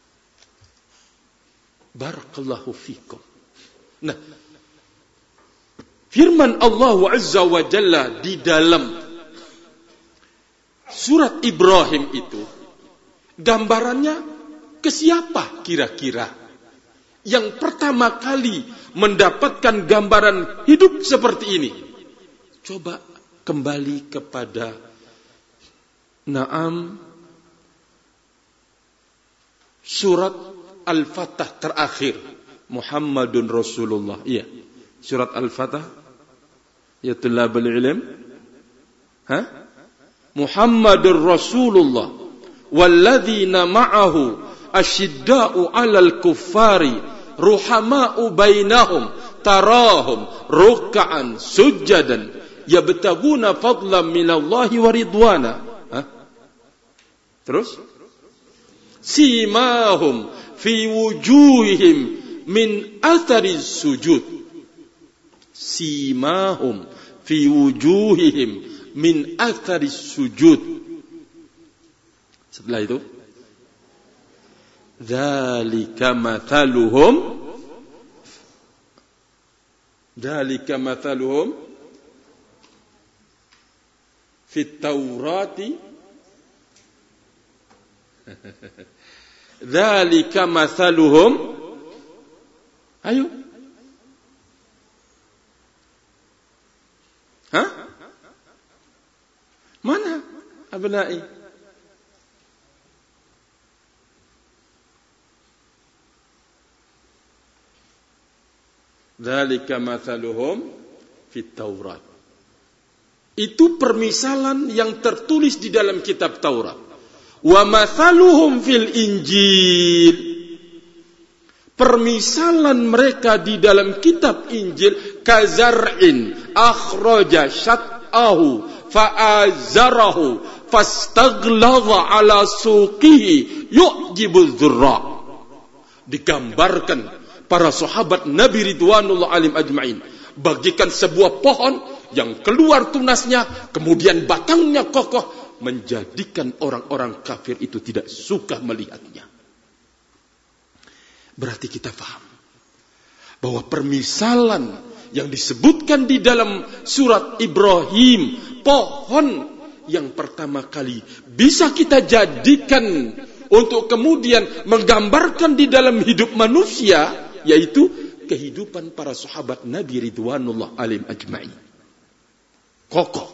Barakallahu fikum. Nah, firman Allah Azza wa Jalla di dalam surat Ibrahim itu, gambarannya ke siapa kira-kira yang pertama kali mendapatkan gambaran hidup seperti ini? Coba kembali kepada surat Al-Fatah terakhir, Muhammadun Rasulullah. Iya, surat Al-Fatah. Ya tulabul ilm. Muhammadur Rasulullah walladzina ma'ahu asyidda'u 'alal kuffari ruhama'u bainahum tarahum ruk'an sujjadan yabtaguna fadlan minallahi wa ridwana. Terus simahum fi wujuhihim min athari sujud. Simahum fi wujuhihim min athari sujud. Setelah itu, dzalika mathaluhum fit Taurati. Dzalika mathaluhum. Ayo. Mana abnai? Dzalika mathaluhum fit Taurat. Itu permisalan yang tertulis di dalam kitab Taurat. Wa mathaluhum fil Injil. Permisalan mereka di dalam kitab Injil kazar'in akhraja syat'ahu fa'azarahu fastagladha ala suqihi yu'jibuz zurra. Digambarkan para sahabat Nabi Ridwanullah alim ajma'in bagikan sebuah pohon yang keluar tunasnya, kemudian batangnya kokoh, menjadikan orang-orang kafir itu tidak suka melihatnya. Berarti kita paham bahwa permisalan yang disebutkan di dalam surat Ibrahim, pohon yang pertama kali bisa kita jadikan untuk kemudian menggambarkan di dalam hidup manusia, yaitu kehidupan para sahabat Nabi Ridwanullah alim ajma'in. Kokoh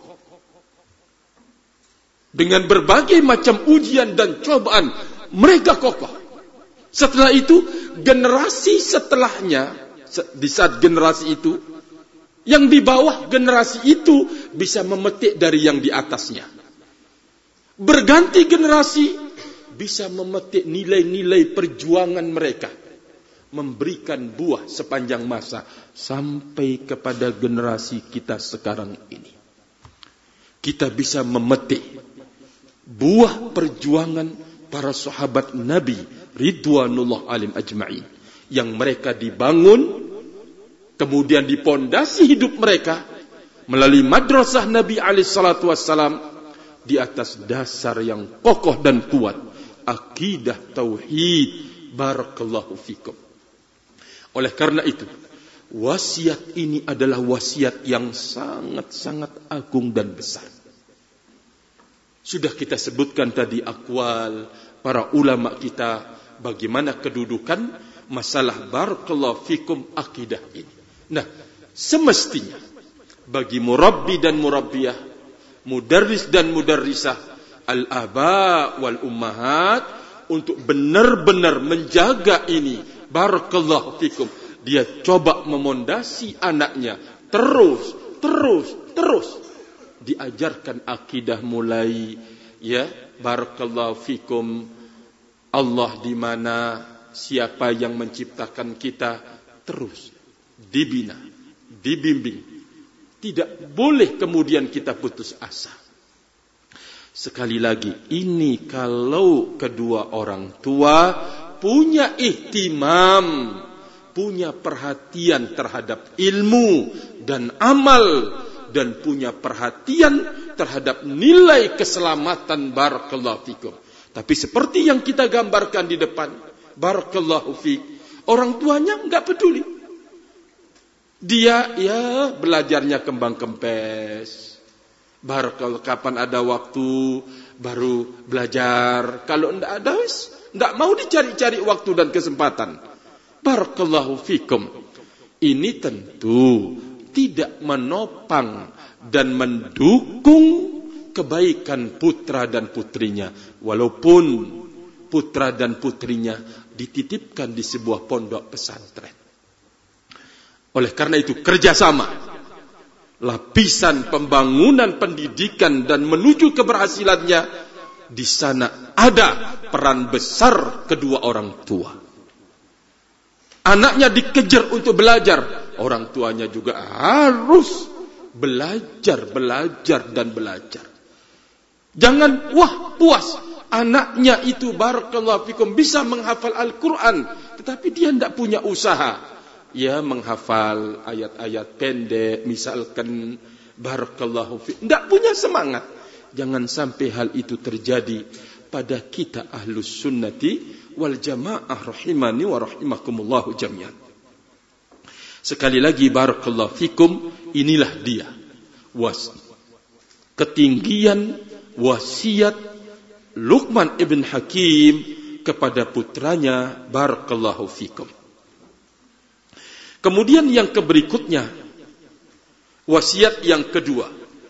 dengan berbagai macam ujian dan cobaan, mereka kokoh. Setelah itu, generasi setelahnya, di saat generasi itu, yang di bawah generasi itu bisa memetik dari yang di atasnya. Berganti generasi bisa memetik nilai-nilai perjuangan mereka, memberikan buah sepanjang masa sampai kepada generasi kita sekarang ini. Kita bisa memetik buah perjuangan para sahabat Nabi Ridwanullah alim ajma'in, yang mereka dibangun, kemudian dipondasi hidup mereka melalui madrasah Nabi alaihi salatu wassalam di atas dasar yang kokoh dan kuat, akidah tauhid. Barakallahu fikum. Oleh karena itu, wasiat ini adalah wasiat yang sangat-sangat agung dan besar. Sudah kita sebutkan tadi aqwal para ulama kita bagaimana kedudukan masalah barakallahu fikum akidah ini. Nah, semestinya bagi murabbi dan murabbiyah, mudarris dan mudarrisah, al-aba wal ummahat untuk benar-benar menjaga ini barakallahu fikum. Dia coba memondasi anaknya terus diajarkan akidah mulai ya barakallahu fikum Allah di mana, siapa yang menciptakan kita, terus dibina, dibimbing. Tidak boleh kemudian kita putus asa. Sekali lagi, ini kalau kedua orang tua punya ihtimam, punya perhatian terhadap ilmu dan amal, dan punya perhatian terhadap nilai keselamatan barakallahu fikum. Tapi seperti yang kita gambarkan di depan, barakallahu fik, orang tuanya enggak peduli. Dia ya belajarnya kembang kempes. Barakallahu, kapan ada waktu baru belajar. Kalau enggak ada wis, enggak mau dicari-cari waktu dan kesempatan. Barakallahu fikum. Ini tentu tidak menopang dan mendukung kebaikan putra dan putrinya, walaupun putra dan putrinya dititipkan di sebuah pondok pesantren. Oleh karena itu, kerjasama, lapisan pembangunan pendidikan dan menuju keberhasilannya, di sana ada peran besar kedua orang tua. Anaknya dikejar untuk belajar, orang tuanya juga harus belajar. Jangan puas anaknya itu barakallahu fikum bisa menghafal Al-Quran, tetapi dia tidak punya usaha ya menghafal ayat-ayat pendek misalkan, barakallahu fikum, tidak punya semangat. Jangan sampai hal itu terjadi pada kita ahlus sunnati wal jamaah rahimani wa rahimakumullahu jami'an. Sekali lagi barakallahu fikum, inilah dia ketinggian wasiat Luqman ibn Hakim kepada putranya barakallahu fikum. Kemudian yang berikutnya, wasiat yang kedua.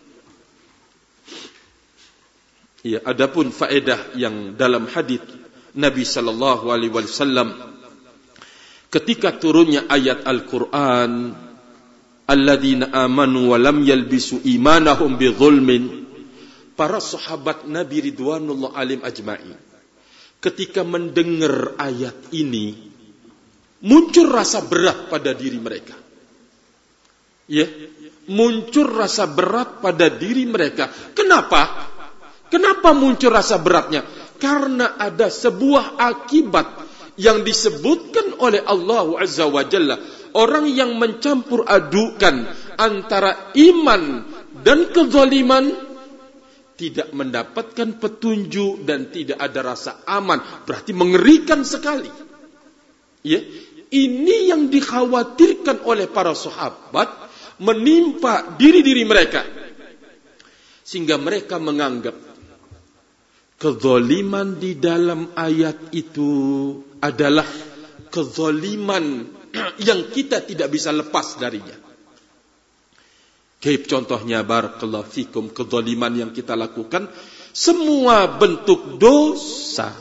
Ya, adapun faedah yang dalam hadis Nabi sallallahu alaihi wasallam ketika turunnya ayat Al-Qur'an, alladzina amanu wa lam yalbisu imanahum bidzulmin, para sahabat Nabi ridwanullah alim ajma'in ketika mendengar ayat ini muncul rasa berat pada diri mereka. Ya, muncul rasa berat pada diri mereka. Kenapa? Kenapa muncul rasa beratnya? Karena ada sebuah akibat yang disebutkan oleh Allah Azza wa Jalla. Orang yang mencampur adukan antara iman dan kezaliman tidak mendapatkan petunjuk dan tidak ada rasa aman. Berarti mengerikan sekali. Ya, ini yang dikhawatirkan oleh para sahabat menimpa diri-diri mereka. Sehingga mereka menganggap kezaliman di dalam ayat itu adalah kezaliman yang kita tidak bisa lepas darinya. Kayak contohnya barakallahu fikum, kezaliman yang kita lakukan, semua bentuk dosa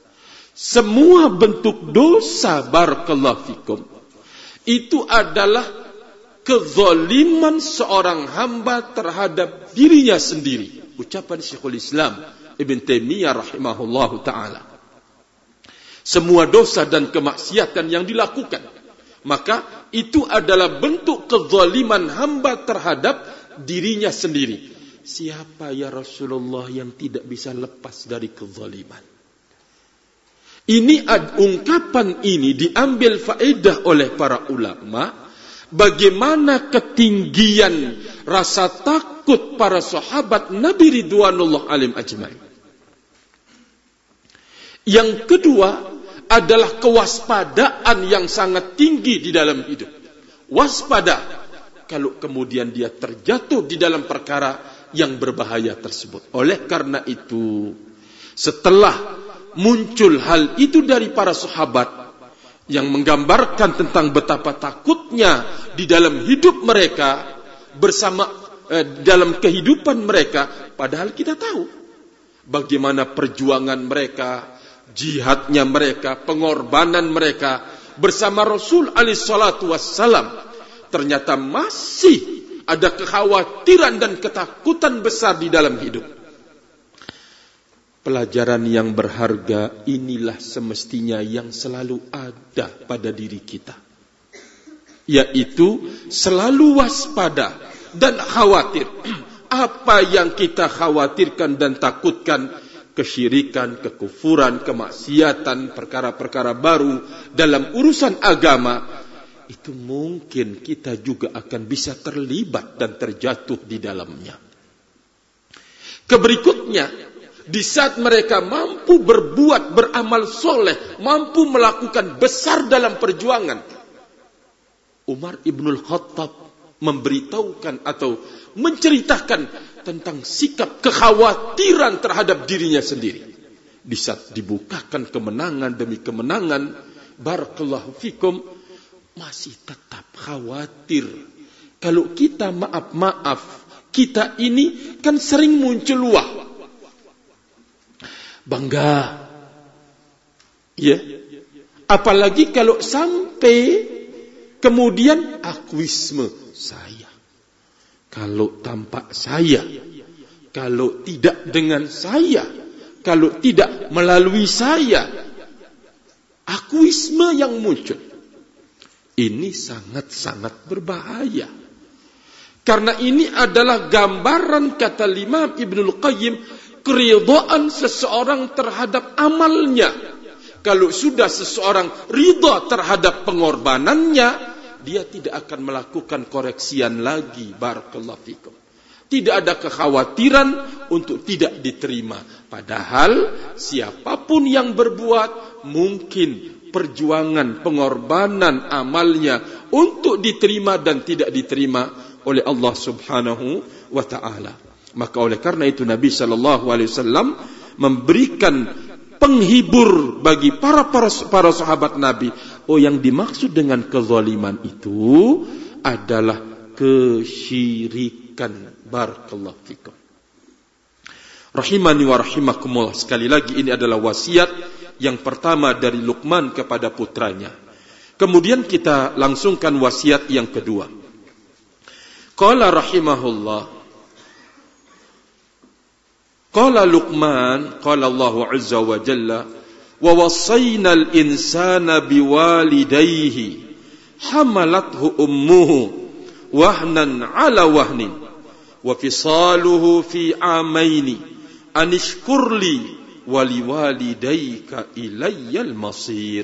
barakallahu fikum, itu adalah kezaliman seorang hamba terhadap dirinya sendiri. Ucapan Syekhul Islam Ibn Taimiyah rahimahullahu ta'ala. Semua dosa dan kemaksiatan yang dilakukan, maka itu adalah bentuk kezaliman hamba terhadap dirinya sendiri. Siapa ya Rasulullah yang tidak bisa lepas dari kezaliman? Ini ungkapan ini diambil faedah oleh para ulama, bagaimana ketinggian rasa takut para sahabat Nabi ridwanullah alim ajmain. Yang kedua adalah kewaspadaan yang sangat tinggi di dalam hidup. Waspada kalau kemudian dia terjatuh di dalam perkara yang berbahaya tersebut. Oleh karena itu, setelah muncul hal itu dari para sahabat yang menggambarkan tentang betapa takutnya di dalam hidup mereka bersama dalam kehidupan mereka, padahal kita tahu bagaimana perjuangan mereka, jihadnya mereka, pengorbanan mereka bersama Rasul alaihi salatu wassalam, ternyata masih ada kekhawatiran dan ketakutan besar di dalam hidup. Pelajaran yang berharga inilah semestinya yang selalu ada pada diri kita, yaitu selalu waspada dan khawatir. Apa yang kita khawatirkan dan takutkan, kesyirikan, kekufuran, kemaksiatan, perkara-perkara baru dalam urusan agama, itu mungkin kita juga akan bisa terlibat dan terjatuh di dalamnya. Keberikutnya, di saat mereka mampu berbuat, beramal soleh, mampu melakukan besar dalam perjuangan, Umar ibnul Khattab memberitahukan atau menceritakan tentang sikap kekhawatiran terhadap dirinya sendiri. Di saat dibukakan kemenangan demi kemenangan, barakallahu fikum, masih tetap khawatir. Kalau kita maaf, kita ini kan sering muncul bangga. Ya. Apalagi kalau sampai kemudian akuisme saya. Kalau tampak saya, kalau tidak dengan saya, kalau tidak melalui saya, akuisme yang muncul. Ini sangat-sangat berbahaya. Karena ini adalah gambaran, kata Imam Ibnul Qayyim, keridhaan seseorang terhadap amalnya. Kalau sudah seseorang ridha terhadap pengorbanannya, dia tidak akan melakukan koreksian lagi. Barakallahu fikum. Tidak ada kekhawatiran untuk tidak diterima. Padahal siapapun yang berbuat, mungkin perjuangan, pengorbanan amalnya untuk diterima dan tidak diterima oleh Allah Subhanahu wa ta'ala. Maka oleh karena itu Nabi SAW memberikan penghibur bagi para sahabat Nabi. Oh, yang dimaksud dengan kezaliman itu adalah kesyirikan. Barakallahu fikum. Rahimani wa rahimakumullah. Sekali lagi, ini adalah wasiat yang pertama dari Luqman kepada putranya. Kemudian kita langsungkan wasiat yang kedua. Qala rahimahullah, qala Luqman, qala Allah azza wa jalla, wa wassayna al-insana biwalidayhi hamalathu ummuhu wahnan ala wahnin wa fisaluhu fi amaini anishkurli waliwalidayka ilayyal masir.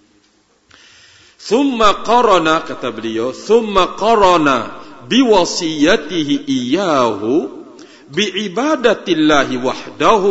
Thumma qarana, kata beliau, thumma qarana biwasiyatihi iyahu biibadatillahi wahdahu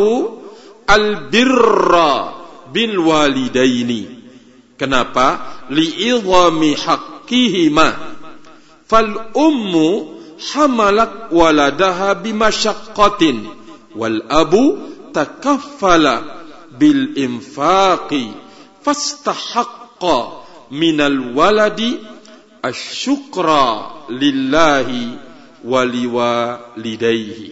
albirra bilwalidaini. Kenapa? Li'idhami haqqihima. Fal ummu hamalat waladaha bimasyaqqatin wal abu takaffala bil infaqi fastahaqqa minal waladi asyukra lillahi waliwalidayhi.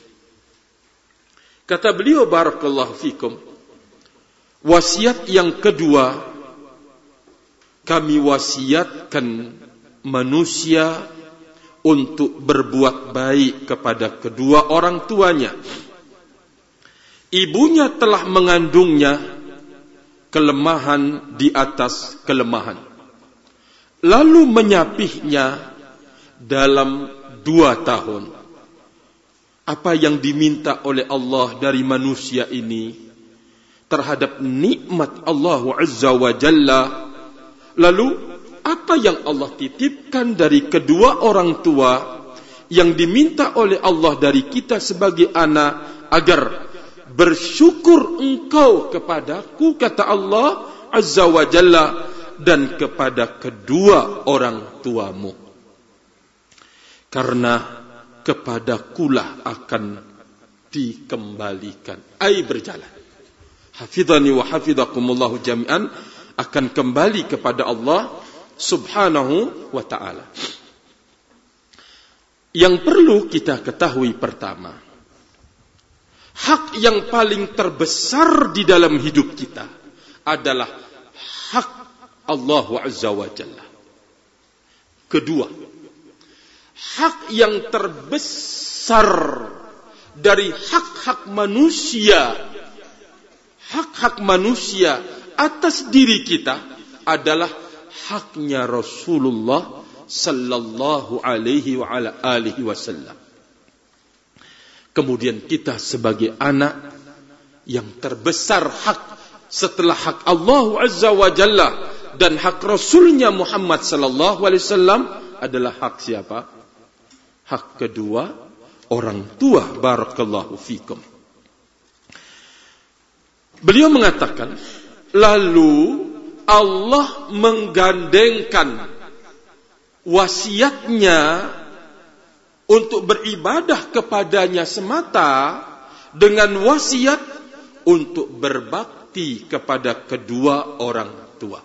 Kata beliau, barakallahu fikum, wasiat yang kedua, kami wasiatkan manusia untuk berbuat baik kepada kedua orang tuanya. Ibunya telah mengandungnya kelemahan di atas kelemahan, lalu menyapihnya dalam 2 tahun. Apa yang diminta oleh Allah dari manusia ini terhadap nikmat Allah Azza wa Jalla, lalu apa yang Allah titipkan dari kedua orang tua yang diminta oleh Allah dari kita sebagai anak, agar bersyukur engkau kepadaku, kata Allah, Azza wa Jalla dan kepada kedua orang tuamu. Karena kepadakulah akan dikembalikan. Ai berjalan. Hafidhani wa hafidhakumullahu jami'an, akan kembali kepada Allah subhanahu wa ta'ala. Yang perlu kita ketahui pertama, hak yang paling terbesar di dalam hidup kita adalah hak Allah Azza wa Jalla. Kedua, hak yang terbesar dari hak-hak manusia, hak-hak manusia atas diri kita adalah haknya Rasulullah sallallahu alaihi wa ala alihi wasallam. Kemudian kita sebagai anak, yang terbesar hak setelah hak Allah Azza wa Jalla dan hak Rasulnya Muhammad sallallahu alaihi wasallam adalah hak siapa? Hak kedua orang tua. Barakallahu fikum. Beliau mengatakan, lalu Allah menggandengkan wasiatnya untuk beribadah kepadanya semata dengan wasiat untuk berbakti kepada kedua orang tua.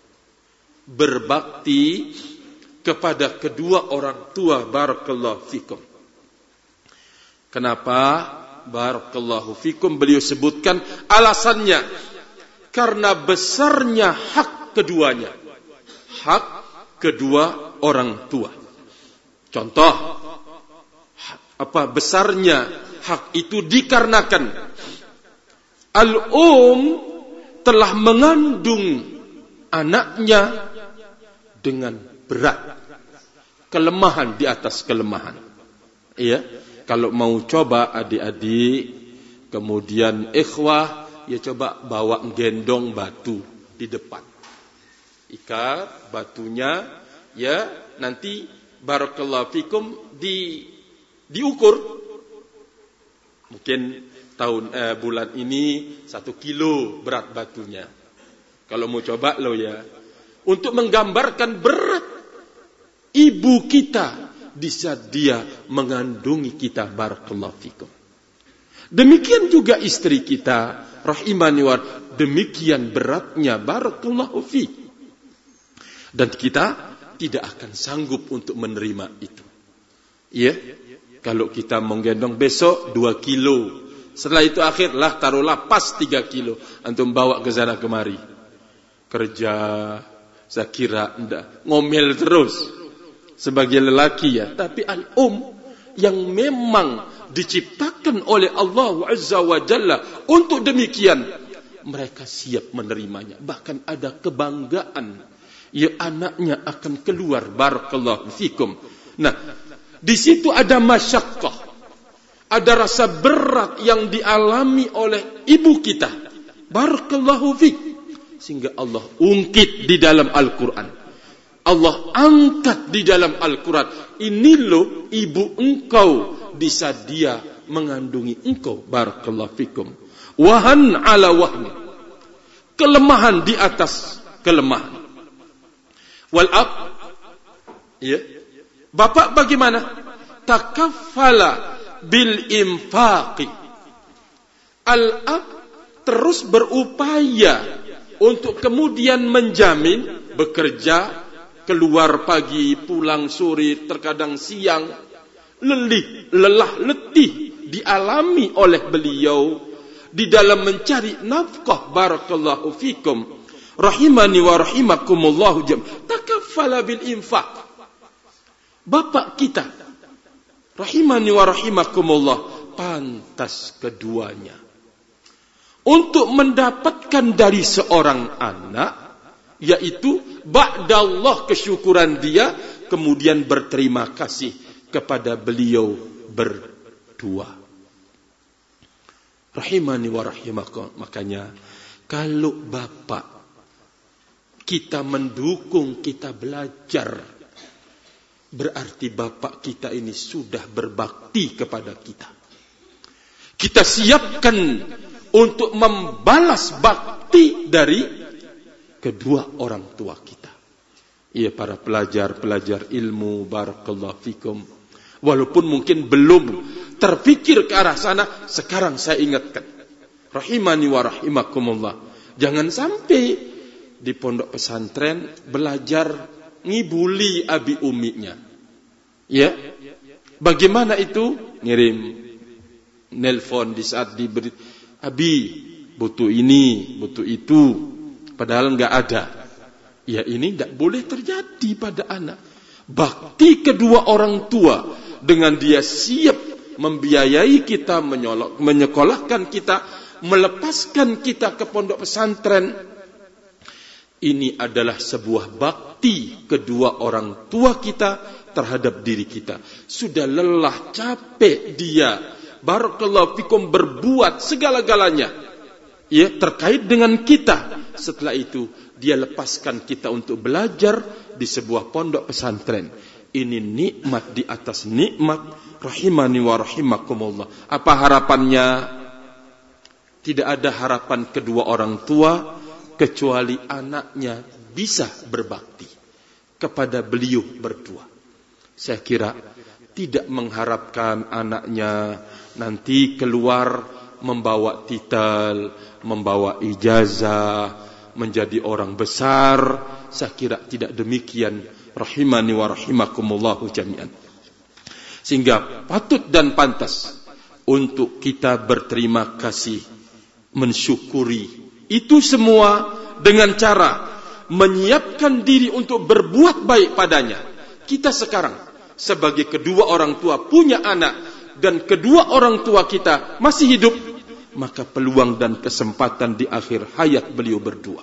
Berbakti kepada kedua orang tua. Barakallahu fikum. Kenapa? Barakallahu fikum. Beliau sebutkan alasannya. Karena besarnya hak keduanya. Hak kedua orang tua. Contoh, apa besarnya hak itu dikarenakan telah mengandung anaknya dengan berat, kelemahan di atas kelemahan. Iya, kalau mau coba adik-adik, kemudian ikhwah, ya coba bawa gendong batu di depan. Ikat batunya, ya nanti barakallahu fikum diukur. Mungkin bulan ini 1 kilo berat batunya. Kalau mau coba lo ya, untuk menggambarkan berat ibu kita di saat dia mengandungi kita. Barakallahu fikum. Demikian juga istri kita, rahimani wa, demikian beratnya. Barakallahu fikum. Dan kita tidak akan sanggup untuk menerima itu. Ya, kalau kita menggendong besok 2 kilo, setelah itu akhirlah taruhlah pas 3 kilo, antum bawa ke sana kemari. Kerja, saya kira enggak, ngomel terus sebagai lelaki ya. Tapi yang memang diciptakan oleh Allah Azza wa Jalla untuk demikian, mereka siap menerimanya. Bahkan ada kebanggaan, ya anaknya akan keluar. Barakallahu fikum. Nah, di situ ada masyaqqah, ada rasa berat yang dialami oleh ibu kita. Barakallahu fik. Sehingga Allah ungkit di dalam Al-Quran. Allah angkat di dalam Al-Quran. Ini loh ibu engkau di saat dia mengandungi engkau. Barakallahu fikum. Wahan ala wahni. Kelemahan di atas kelemahan. Wal-ab, ya, bapak bagaimana? Takaffala bil infaqi. Al-ab terus berupaya untuk kemudian menjamin, bekerja, keluar pagi, pulang sore, terkadang siang, lelah letih dialami oleh beliau di dalam mencari nafkah. Barakallahu fikum. Rahimani wa rahimakumullahu jam. Takaffala bil infaq. Bapak kita, rahimani wa rahimakumullah, pantas keduanya untuk mendapatkan dari seorang anak, yaitu ba'dallah, kesyukuran dia, kemudian berterima kasih kepada beliau berdua. Rahimani wa rahimakumullah. Makanya kalau bapak kita mendukung, kita belajar, berarti bapak kita ini sudah berbakti kepada kita. Kita siapkan untuk membalas bakti dari kedua orang tua kita. Ya para pelajar ilmu, barakallahu fikum. Walaupun mungkin belum terfikir ke arah sana, sekarang saya ingatkan. Rahimani wa rahimakumullah. Jangan sampai di pondok pesantren belajar ngibuli abi uminya. Ya. Bagaimana itu? Ngirim nelpon di saat diberi, abi butuh ini, butuh itu, padahal enggak ada. Ya ini tidak boleh terjadi pada anak. Bakti kedua orang tua dengan dia siap membiayai kita, menyekolahkan kita, melepaskan kita ke pondok pesantren. Ini adalah sebuah bakti kedua orang tua kita terhadap diri kita. Sudah lelah, capek dia, barakallahu fikum, berbuat segala-galanya ya terkait dengan kita. Setelah itu dia lepaskan kita untuk belajar di sebuah pondok pesantren. Ini nikmat di atas nikmat. Rahimani wa rahimakumullah. Apa harapannya? Tidak ada harapan kedua orang tua kecuali anaknya bisa berbakti kepada beliau berdua. Saya kira tidak mengharapkan anaknya nanti keluar membawa titel, membawa ijazah, menjadi orang besar. Saya kira tidak demikian. Rahimani wa rahimakumullahu jami'an. Sehingga patut dan pantas untuk kita berterima kasih, mensyukuri itu semua dengan cara menyiapkan diri untuk berbuat baik padanya. Kita sekarang sebagai kedua orang tua punya anak dan kedua orang tua kita masih hidup, maka peluang dan kesempatan di akhir hayat beliau berdua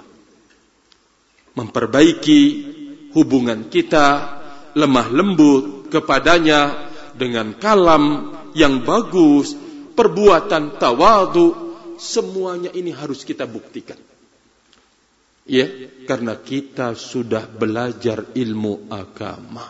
memperbaiki hubungan kita, lemah lembut kepadanya dengan kalam yang bagus, perbuatan tawadhu, semuanya ini harus kita buktikan. Ya, karena kita sudah belajar ilmu agama.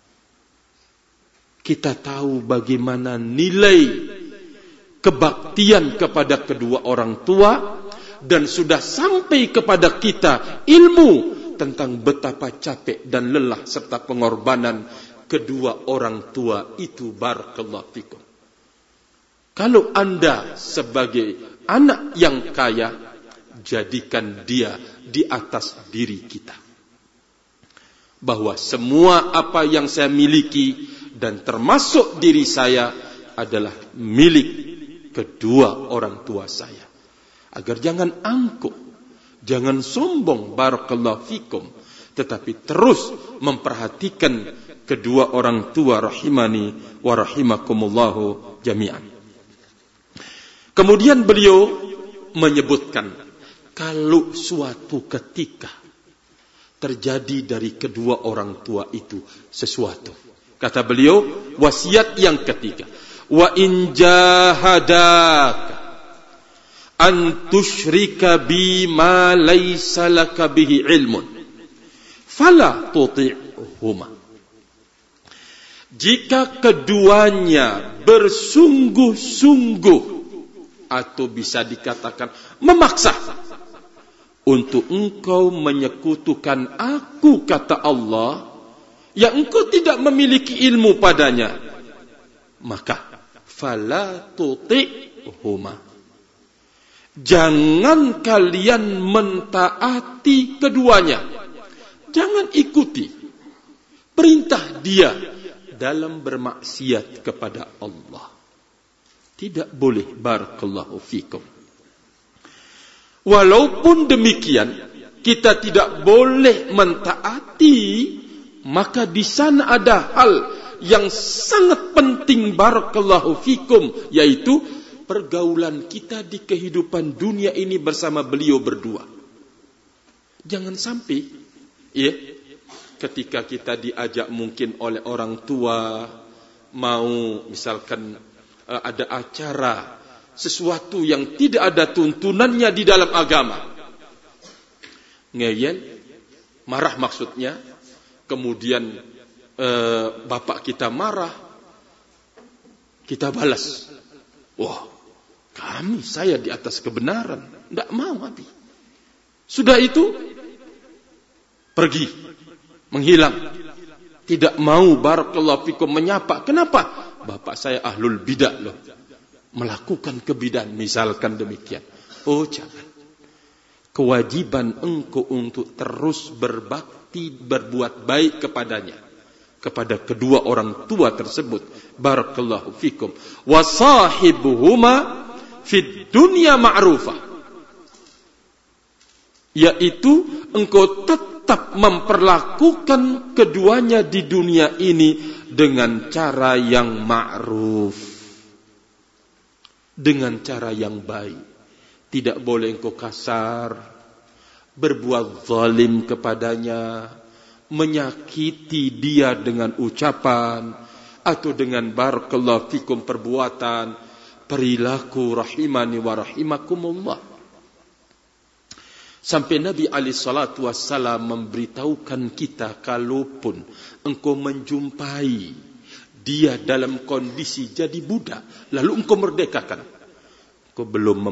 Kita tahu bagaimana nilai kebaktian kepada kedua orang tua, dan sudah sampai kepada kita ilmu tentang betapa capek dan lelah serta pengorbanan kedua orang tua itu. Barakallahu fikum. Kalau Anda sebagai anak yang kaya, jadikan dia di atas diri kita. Bahwa semua apa yang saya miliki dan termasuk diri saya adalah milik kedua orang tua saya. Agar jangan angkuh, jangan sombong, barakallahu fikum, tetapi terus memperhatikan kedua orang tua. Rahimani wa rahimakumullahu jami'an. Kemudian beliau menyebutkan, kalau suatu ketika terjadi dari kedua orang tua itu sesuatu, kata beliau, wasiat yang ketiga, wa in jahadaka an tusyrika bi ma laysa laka bihi ilmun fala tuti'huma. Jika keduanya bersungguh-sungguh atau bisa dikatakan memaksa untuk engkau menyekutukan aku, kata Allah, yang engkau tidak memiliki ilmu padanya, maka fala tuti'huma, jangan kalian mentaati keduanya. Jangan ikuti perintah dia dalam bermaksiat kepada Allah. Tidak boleh, barakallahu fikum. Walaupun demikian, kita tidak boleh mentaati, maka di sana ada hal yang sangat penting, barakallahu fikum, yaitu pergaulan kita di kehidupan dunia ini bersama beliau berdua. Jangan sampai ya, ketika kita diajak mungkin oleh orang tua, mau misalkan ada acara, sesuatu yang tidak ada tuntunannya di dalam agama, ngeyel, marah maksudnya, kemudian bapak kita marah, kita balas, wah, saya di atas kebenaran, tidak mau, Abi. Sudah itu pergi, menghilang. Tidak mau barakallahu fikum menyapa. Kenapa? Bapak saya ahlul bidah loh. Melakukan kebidahan, misalkan demikian. Oh jangan. Kewajiban engkau untuk terus berbakti, berbuat baik kepadanya, kepada kedua orang tua tersebut. Barakallahu fikum. Wa sahibuhuma fid dunya ma'rufah. Yaitu engkau tetap memperlakukan keduanya di dunia ini dengan cara yang ma'ruf, dengan cara yang baik. Tidak boleh engkau kasar, berbuat zalim kepadanya, menyakiti dia dengan ucapan atau dengan barakallahu fikum perbuatan, perilaku rahimani wa rahimakumullah. Sampai Nabi alaihi salatu wassalam memberitahukan kita, kalaupun engkau menjumpai dia dalam kondisi jadi budak, lalu engkau merdekakan, engkau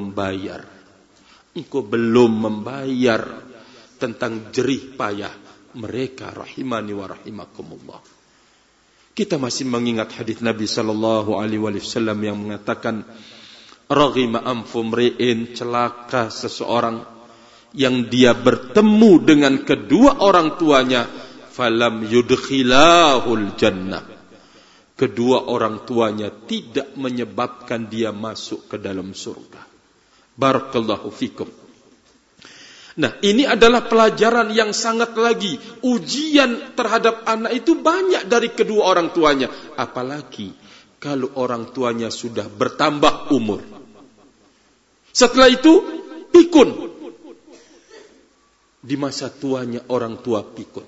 belum membayar tentang jerih payah mereka rahimani wa rahimakumullah. Kita masih mengingat hadis Nabi sallallahu alaihi wasallam yang mengatakan, raghima anfu mri'in, celaka seseorang yang dia bertemu dengan kedua orang tuanya, falam yudkhilahul jannah, kedua orang tuanya tidak menyebabkan dia masuk ke dalam surga. Barakallahu fikum. Nah, ini adalah pelajaran yang sangat lagi. Ujian terhadap anak itu banyak dari kedua orang tuanya. Apalagi kalau orang tuanya sudah bertambah umur. Setelah itu, pikun. Di masa tuanya orang tua pikun.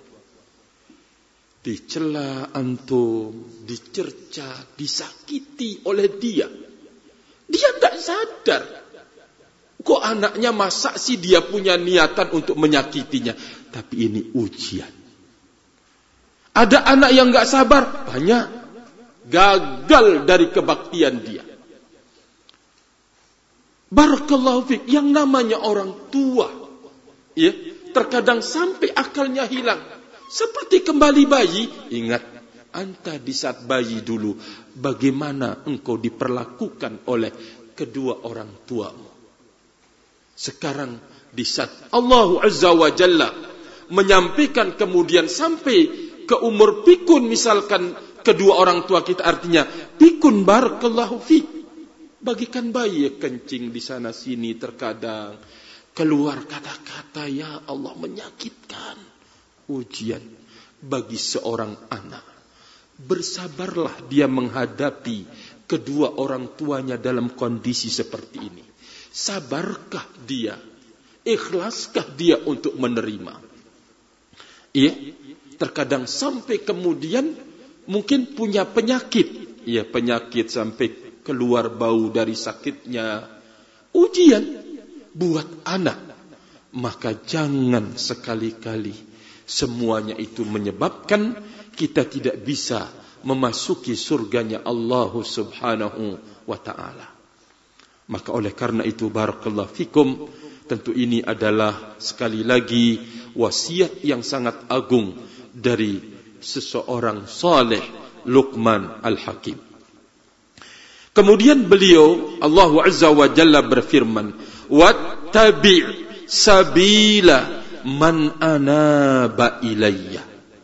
Dicela antum, dicerca, disakiti oleh dia. Dia tidak sadar. Kok anaknya masa sih dia punya niatan untuk menyakitinya. Tapi ini ujian. Ada anak yang gak sabar, banyak. Gagal dari kebaktian dia. Barakallahu fiik. Yang namanya orang tua, ya, terkadang sampai akalnya hilang. Seperti kembali bayi. Ingat, anta di saat bayi dulu, bagaimana engkau diperlakukan oleh kedua orang tuamu. Sekarang di saat Allah Azza wa Jalla menyampaikan kemudian sampai ke umur pikun, misalkan kedua orang tua kita, artinya pikun, barakallahu fiik. Bagikan bayi ya, kencing di sana sini, terkadang keluar kata-kata ya Allah menyakitkan. Ujian bagi seorang anak. Bersabarlah dia menghadapi kedua orang tuanya dalam kondisi seperti ini. Sabarkah dia? Ikhlaskah dia untuk menerima? Iya, terkadang sampai kemudian mungkin punya penyakit. Iya, penyakit sampai keluar bau dari sakitnya. Ujian buat anak. Maka jangan sekali-kali semuanya itu menyebabkan kita tidak bisa memasuki surganya Allah Subhanahu wa ta'ala. Maka oleh karena itu barakallahu fikum, tentu ini adalah sekali lagi wasiat yang sangat agung dari seseorang saleh, Luqman Al-Hakim. Kemudian beliau, Allah Azza wa Jalla berfirman, wattabi' sabila man anaba ilayya.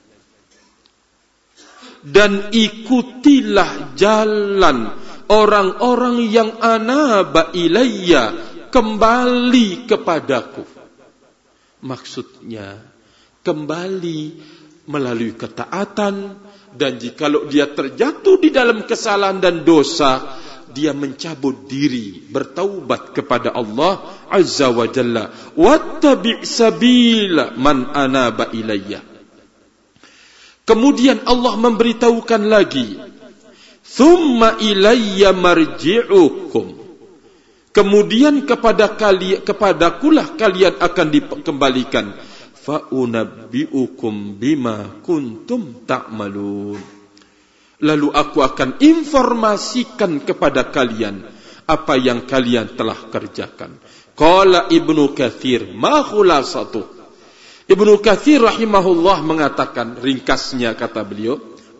Dan ikutilah jalan orang-orang yang anaba ilayya, kembali kepadaku. Maksudnya kembali melalui ketaatan, dan jikalau dia terjatuh di dalam kesalahan dan dosa, dia mencabut diri, bertaubat kepada Allah Azza wa Jalla. Wattabi' sabila man anaba ilayya. Kemudian Allah memberitahukan lagi, thumma ilayya marji'ukum. Kemudian kepadakulah kalian akan dikembalikan. Fa unabbi'ukum bima kuntum ta'malun. Lalu aku akan informasikan kepada kalian apa yang kalian telah kerjakan. Qala Ibnu Katsir, ma khulasatuh. Ibnu Katsir rahimahullah mengatakan, ringkasnya kata beliau,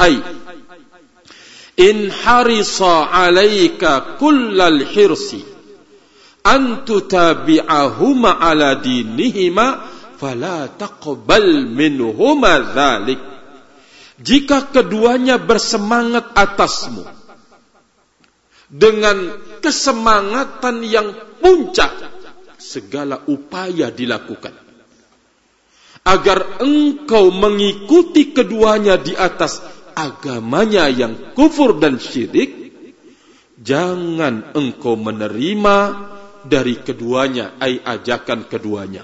in harisa alaika kullal hirsi an tutabi'ahuma ala dinihima fala taqbal minhuma dzalik. Jika keduanya bersemangat atasmu dengan kesemangatan yang puncak, segala upaya dilakukan agar engkau mengikuti keduanya di atas agamanya yang kufur dan syirik, jangan engkau menerima dari keduanya, ajakan keduanya.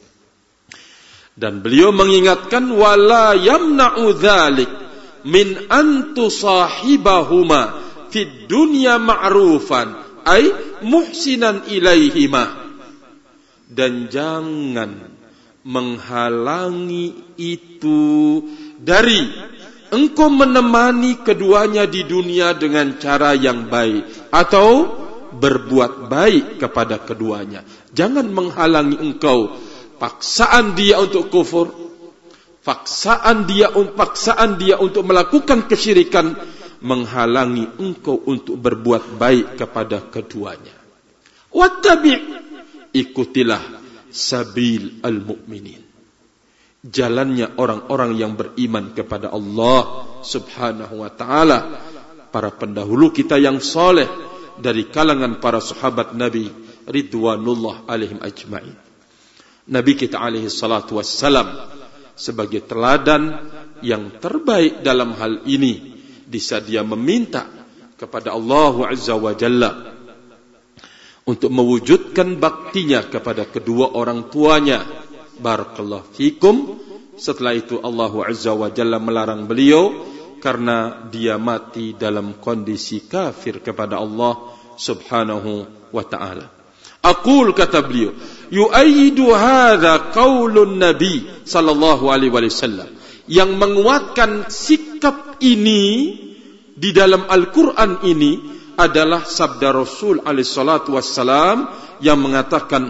Dan beliau mengingatkan, wala yamna'u dzalik min an tusahibahuma fid dunya ma'rufan muhsinan ilaihima. Dan jangan menghalangi itu dari engkau menemani keduanya di dunia dengan cara yang baik atau berbuat baik kepada keduanya. Jangan menghalangi engkau paksaan dia untuk kufur, paksaan dia untuk melakukan kesyirikan, menghalangi engkau untuk berbuat baik kepada keduanya. Wattabi', ikutilah sabil al-mu'minin, jalannya orang-orang yang beriman kepada Allah subhanahu wa ta'ala, para pendahulu kita yang soleh dari kalangan para sahabat Nabi ridwanullah alaihim ajma'in. Nabi kita alaihi salatu wassalam sebagai teladan yang terbaik dalam hal ini, di saat dia meminta kepada Allah azza wa jalla untuk mewujudkan baktinya kepada kedua orang tuanya. Barakallahu fikum. Setelah itu Allah azza wa jalla melarang beliau karena dia mati dalam kondisi kafir kepada Allah subhanahu wa ta'ala. Aqul, kata beliau, yu'ayyidu hadha qaulun nabi sallallahu alaihi wasallam, yang menguatkan sikap ini di dalam Al-Quran ini adalah sabda Rasul alaihi salatu wassalam yang mengatakan,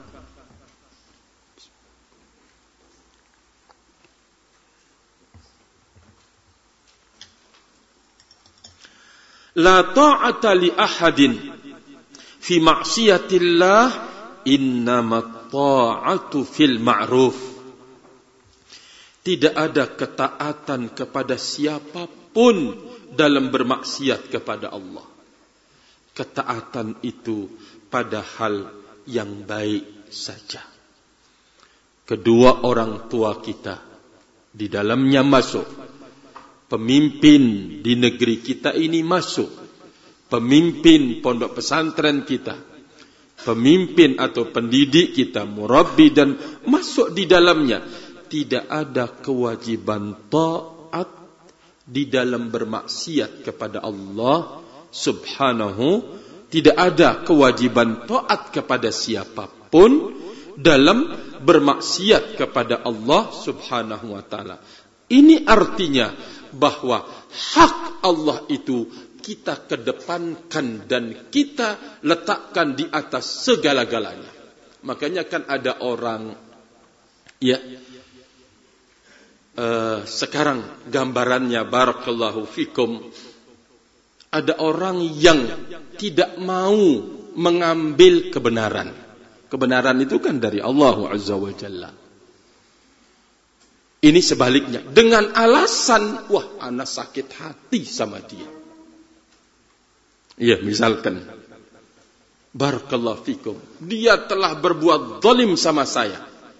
la ta'ata li ahadin fi ma'siyatillah innamat ta'atu fil ma'ruf. Tidak ada ketaatan kepada siapapun dalam bermaksiat kepada Allah. Ketaatan itu pada hal yang baik saja. Kedua orang tua kita di dalamnya masuk, pemimpin di negeri kita ini masuk, pemimpin pondok pesantren kita, pemimpin atau pendidik kita, murabbi, dan masuk di dalamnya. Tidak ada kewajiban taat di dalam bermaksiat kepada Allah subhanahu. Tidak ada kewajiban taat kepada siapapun dalam bermaksiat kepada Allah subhanahu wa ta'ala. Ini artinya bahwa hak Allah itu kita kedepankan dan kita letakkan di atas segala-galanya. Makanya kan ada orang, ya, sekarang gambarannya barakallahu fikum, ada orang yang tidak mau mengambil kebenaran. Kebenaran itu kan dari Allah azza wa jalla. Ini sebaliknya, dengan alasan, wah, anak sakit hati sama dia. Ya, misalkan, barakallahu fikum, dia telah berbuat zalim sama saya.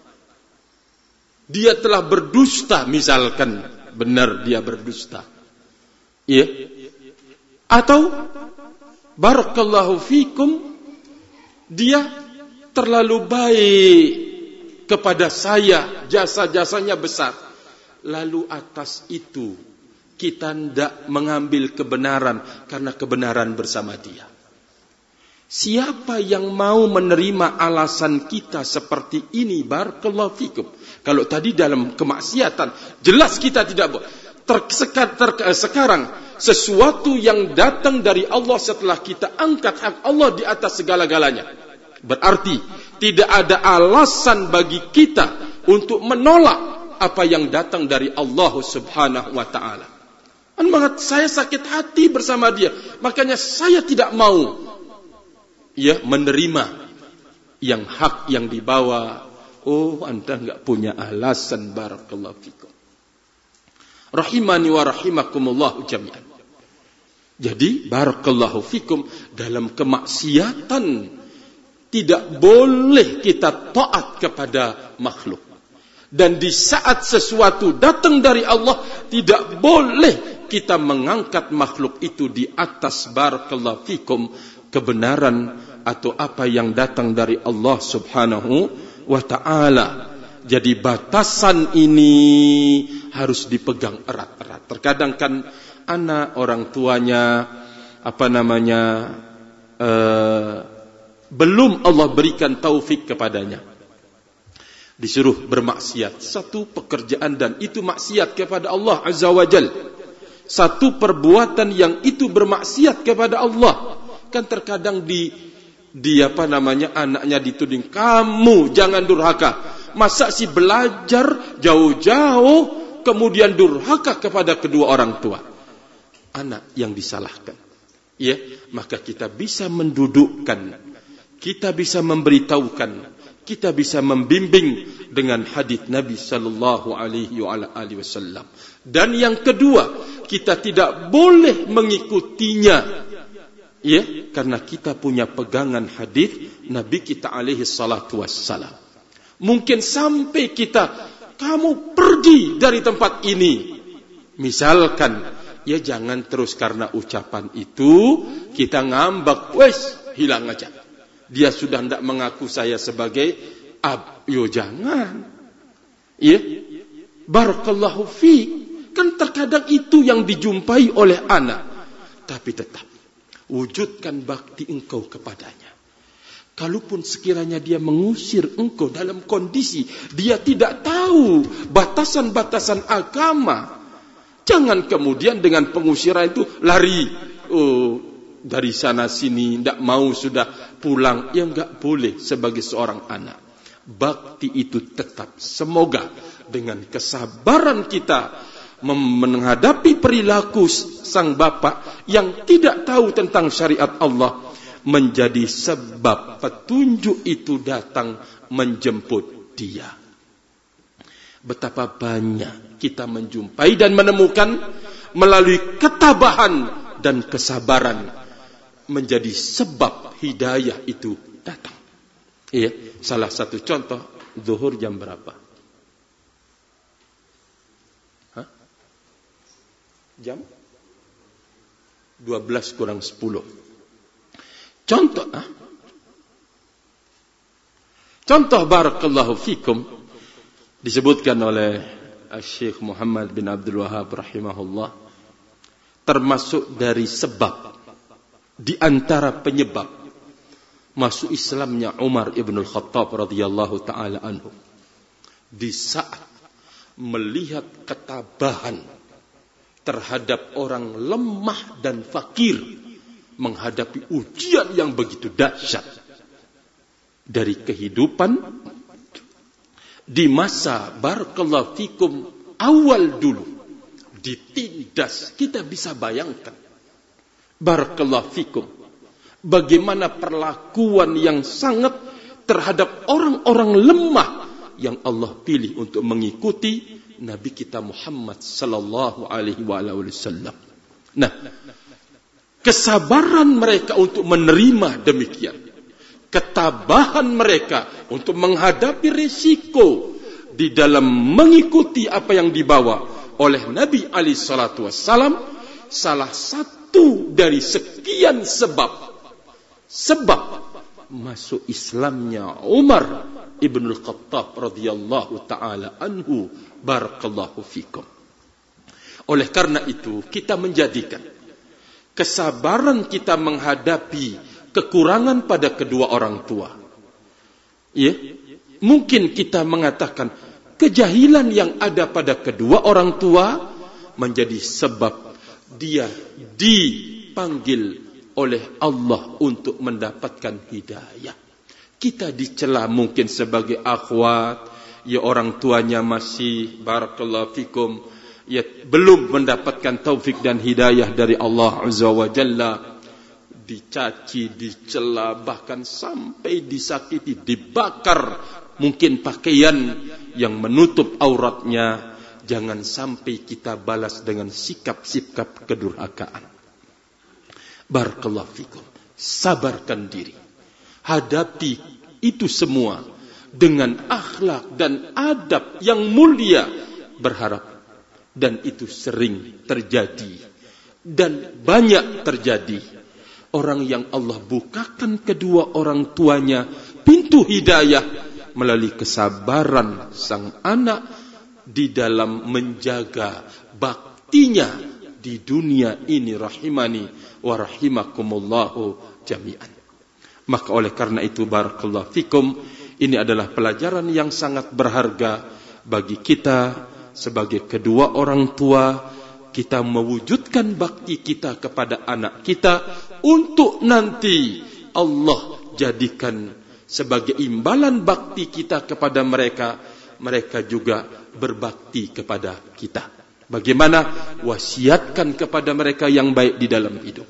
Dia telah berdusta, misalkan, benar dia berdusta. Ya. Atau, barakallahu fikum, dia terlalu baik kepada saya, jasa-jasanya besar. Lalu atas itu kita tidak mengambil kebenaran karena kebenaran bersama dia. Siapa yang mau menerima alasan kita seperti ini, barakallahu fikum. Kalau tadi dalam kemaksiatan jelas kita tidak boleh. Sekarang sesuatu yang datang dari Allah setelah kita angkat hak Allah di atas segala-galanya, berarti tidak ada alasan bagi kita untuk menolak apa yang datang dari Allah Subhanahu wa taala. Saya sakit hati bersama dia, makanya saya tidak mau menerima yang hak yang dibawa. Oh, Anda enggak punya alasan, barakallahu fikum. Rahimani wa rahimakumullah jami'an. Jadi barakallahu fikum, dalam kemaksiatan tidak boleh kita taat kepada makhluk. Dan di saat sesuatu datang dari Allah, tidak boleh kita mengangkat makhluk itu di atas barakallahu fikum kebenaran atau apa yang datang dari Allah Subhanahu wa ta'ala. Jadi batasan ini harus dipegang erat-erat. Terkadang kan anak orang tuanya belum Allah berikan taufik kepadanya, disuruh bermaksiat satu pekerjaan dan itu maksiat kepada Allah Azza wa Jal, satu perbuatan yang itu bermaksiat kepada Allah. Kan terkadang anaknya dituding, kamu jangan durhaka. Masa si belajar jauh-jauh kemudian durhaka kepada kedua orang tua? Anak yang disalahkan. Ya, maka kita bisa mendudukkan, kita bisa memberitahukan, kita bisa membimbing dengan hadis Nabi sallallahu alaihi wasallam. Dan yang kedua, kita tidak boleh mengikutinya. Ya, karena kita punya pegangan hadis Nabi kita alaihi salatu wassalam. Mungkin sampai kamu pergi dari tempat ini. Misalkan, ya jangan terus karena ucapan itu kita ngambek, hilang aja. Dia sudah tidak mengaku saya sebagai yo jangan. Ya, barakallahu fi. Kan terkadang itu yang dijumpai oleh anak. Tapi tetap wujudkan bakti engkau kepadanya. Kalaupun sekiranya dia mengusir engkau dalam kondisi dia tidak tahu batasan-batasan agama, jangan kemudian dengan pengusiran itu lari. Dari sana sini, tidak mau sudah pulang. Ya enggak boleh sebagai seorang anak. Bakti itu tetap. Semoga dengan kesabaran kita menghadapi perilaku sang bapak yang tidak tahu tentang syariat Allah, menjadi sebab petunjuk itu datang menjemput dia. Betapa banyak kita menjumpai dan menemukan melalui ketabahan dan kesabaran menjadi sebab hidayah itu datang. Iya, salah satu contoh, zuhur jam berapa? Jam 12 kurang 10. Contoh barakallahu fikum disebutkan oleh Syekh Muhammad bin Abdul Wahhab rahimahullah, termasuk dari sebab di antara penyebab masuk Islamnya Umar ibn al-Khattab radhiyallahu taala anhu, di saat melihat ketabahan terhadap orang lemah dan fakir menghadapi ujian yang begitu dahsyat dari kehidupan di masa barakallahu fikum awal dulu, ditindas. Kita bisa bayangkan barakallahu fikum bagaimana perlakuan yang sangat terhadap orang-orang lemah yang Allah pilih untuk mengikuti Nabi kita Muhammad sallallahu alaihi wasallam. Nah, kesabaran mereka untuk menerima demikian, ketabahan mereka untuk menghadapi risiko di dalam mengikuti apa yang dibawa oleh Nabi alaihi salatu wassalam, salah satu dari sekian sebab masuk Islamnya Umar ibn al-Khattab radhiyallahu ta'ala anhu, barakallahu fikum. Oleh karena itu, kita menjadikan kesabaran kita menghadapi kekurangan pada kedua orang tua. Ya, mungkin kita mengatakan kejahilan yang ada pada kedua orang tua menjadi sebab dia dipanggil oleh Allah untuk mendapatkan hidayah. Kita dicela mungkin sebagai akhwat ya orang tuanya masih barakallahu fikum ya belum mendapatkan taufik dan hidayah dari Allah Azza wa Jalla, dicaci, dicela, bahkan sampai disakiti, dibakar mungkin pakaian yang menutup auratnya, jangan sampai kita balas dengan sikap-sikap kedurhakaan. Barakallahu fikum. Sabarkan diri. Hadapi itu semua dengan akhlak dan adab yang mulia. Berharap. Dan itu sering terjadi. Dan banyak terjadi. Orang yang Allah bukakan kedua orang tuanya pintu hidayah melalui kesabaran sang anak di dalam menjaga baktinya di dunia ini, rahimani wa rahimakumullahu jami'an. Maka oleh karena itu barakallahu fikum, ini adalah pelajaran yang sangat berharga bagi kita sebagai kedua orang tua. Kita mewujudkan bakti kita kepada anak kita untuk nanti Allah jadikan sebagai imbalan bakti kita kepada mereka, mereka juga berbakti kepada kita. Bagaimana? Wasiatkan kepada mereka yang baik di dalam hidup.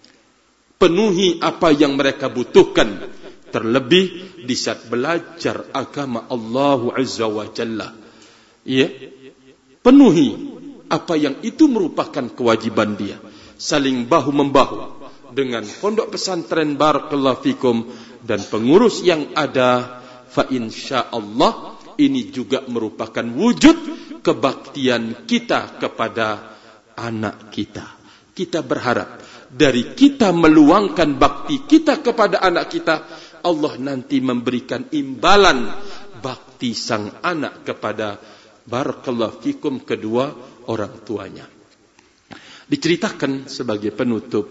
Penuhi apa yang mereka butuhkan, terlebih di saat belajar agama Allah Azza wa Jalla. Ya, penuhi apa yang itu merupakan kewajiban dia. Saling bahu-membahu dengan pondok pesantren barakallahu fikum dan pengurus yang ada, fa insyaallah ini juga merupakan wujud kebaktian kita kepada anak kita. Kita berharap dari kita meluangkan bakti kita kepada anak kita, Allah nanti memberikan imbalan bakti sang anak kepada barakallahu fikum kedua orang tuanya. Diceritakan sebagai penutup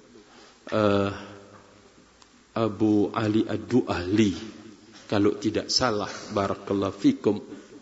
Abu Ali Ad-Du'ali, kalau tidak salah barakallahu fikum,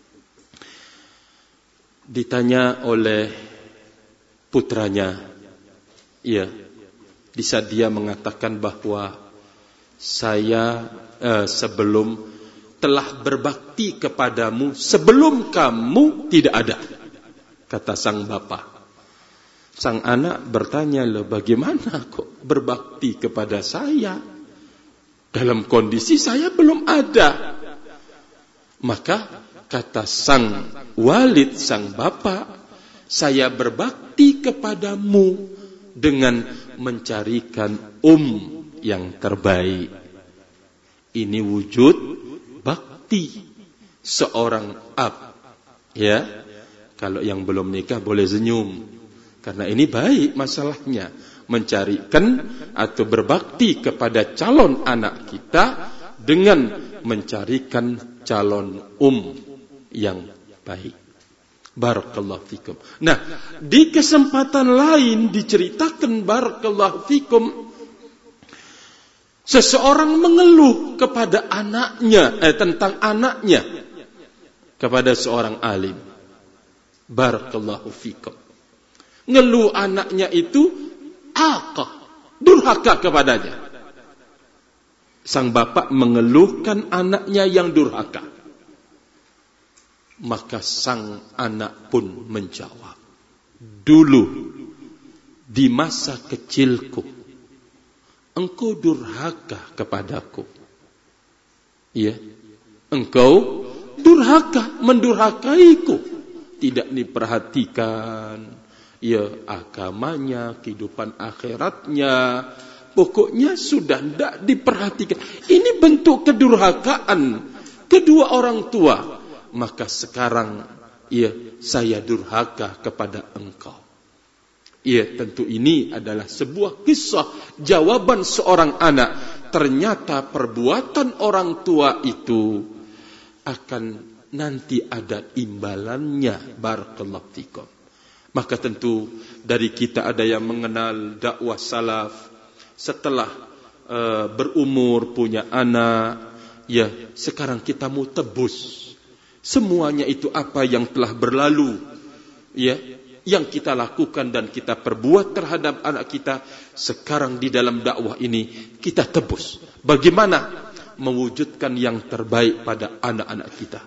ditanya oleh putranya, ya, di saat dia mengatakan bahwa saya sebelum telah berbakti kepadamu sebelum kamu tidak ada, kata sang bapa. Sang anak bertanya, loh bagaimana kok berbakti kepada saya dalam kondisi saya belum ada? Maka kata sang walid, sang bapa, saya berbakti kepadamu dengan mencarikan yang terbaik. Ini wujud bakti seorang ab. Ya, kalau yang belum nikah boleh senyum, karena ini baik masalahnya. Mencarikan atau berbakti kepada calon anak kita dengan mencarikan calon yang baik. Barakallahu fikum. Nah, di kesempatan lain diceritakan barakallahu fikum, seseorang mengeluh kepada anaknya, tentang anaknya kepada seorang alim. Barakallahu fikum. Ngeluh anaknya itu durhaka kepadanya. Sang bapak mengeluhkan anaknya yang durhaka. Maka sang anak pun menjawab, dulu di masa kecilku engkau durhaka kepadaku. Ya, engkau durhaka, mendurhakaiku, tidak diperhatikan ya agamanya, kehidupan akhiratnya, pokoknya sudah tidak diperhatikan. Ini bentuk kedurhakaan kedua orang tua. Maka sekarang ya saya durhaka kepada engkau. Ya, tentu ini adalah sebuah kisah jawaban seorang anak. Ternyata perbuatan orang tua itu akan nanti ada imbalannya. Barakallahu fikum. Maka tentu dari kita ada yang mengenal dakwah salaf setelah berumur, punya anak, ya sekarang kita mau tebus semuanya itu apa yang telah berlalu, ya, yang kita lakukan dan kita perbuat terhadap anak kita. Sekarang di dalam dakwah ini kita tebus. Bagaimana mewujudkan yang terbaik pada anak-anak kita.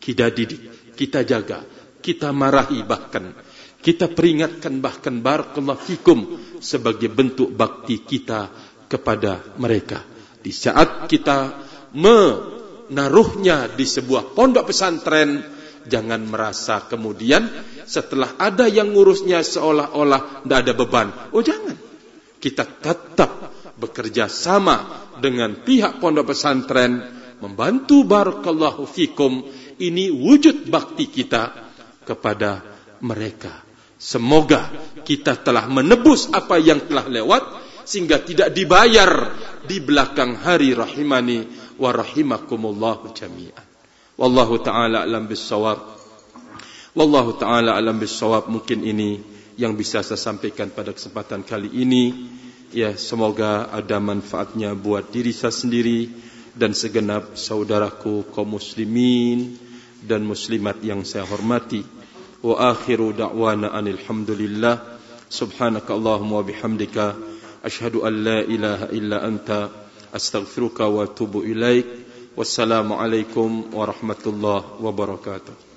kita didik, kita jaga, kita marahi, bahkan kita peringatkan, bahkan barakallahu fikum sebagai bentuk bakti kita kepada mereka. Di saat kita menaruhnya di sebuah pondok pesantren, jangan merasa kemudian setelah ada yang ngurusnya seolah-olah tidak ada beban. Oh jangan. Kita tetap bekerja sama dengan pihak pondok pesantren, membantu barakallahu fikum. Ini wujud bakti kita kepada mereka. Semoga kita telah menebus apa yang telah lewat, sehingga tidak dibayar di belakang hari, rahimani wa rahimakumullahu jami'an. Wallahu ta'ala alam bissawab. Wallahu ta'ala alam bissawab. Mungkin ini yang bisa saya sampaikan pada kesempatan kali ini. Ya, semoga ada manfaatnya buat diri saya sendiri dan segenap saudaraku kaum muslimin dan muslimat yang saya hormati. Wa akhiru da'wana anil hamdulillah. Subhanakallahumma wa bihamdika asyhadu an la ilaha illa anta astaghfiruka wa atubu ilaik. Wassalamu alaikum warahmatullahi wabarakatuh.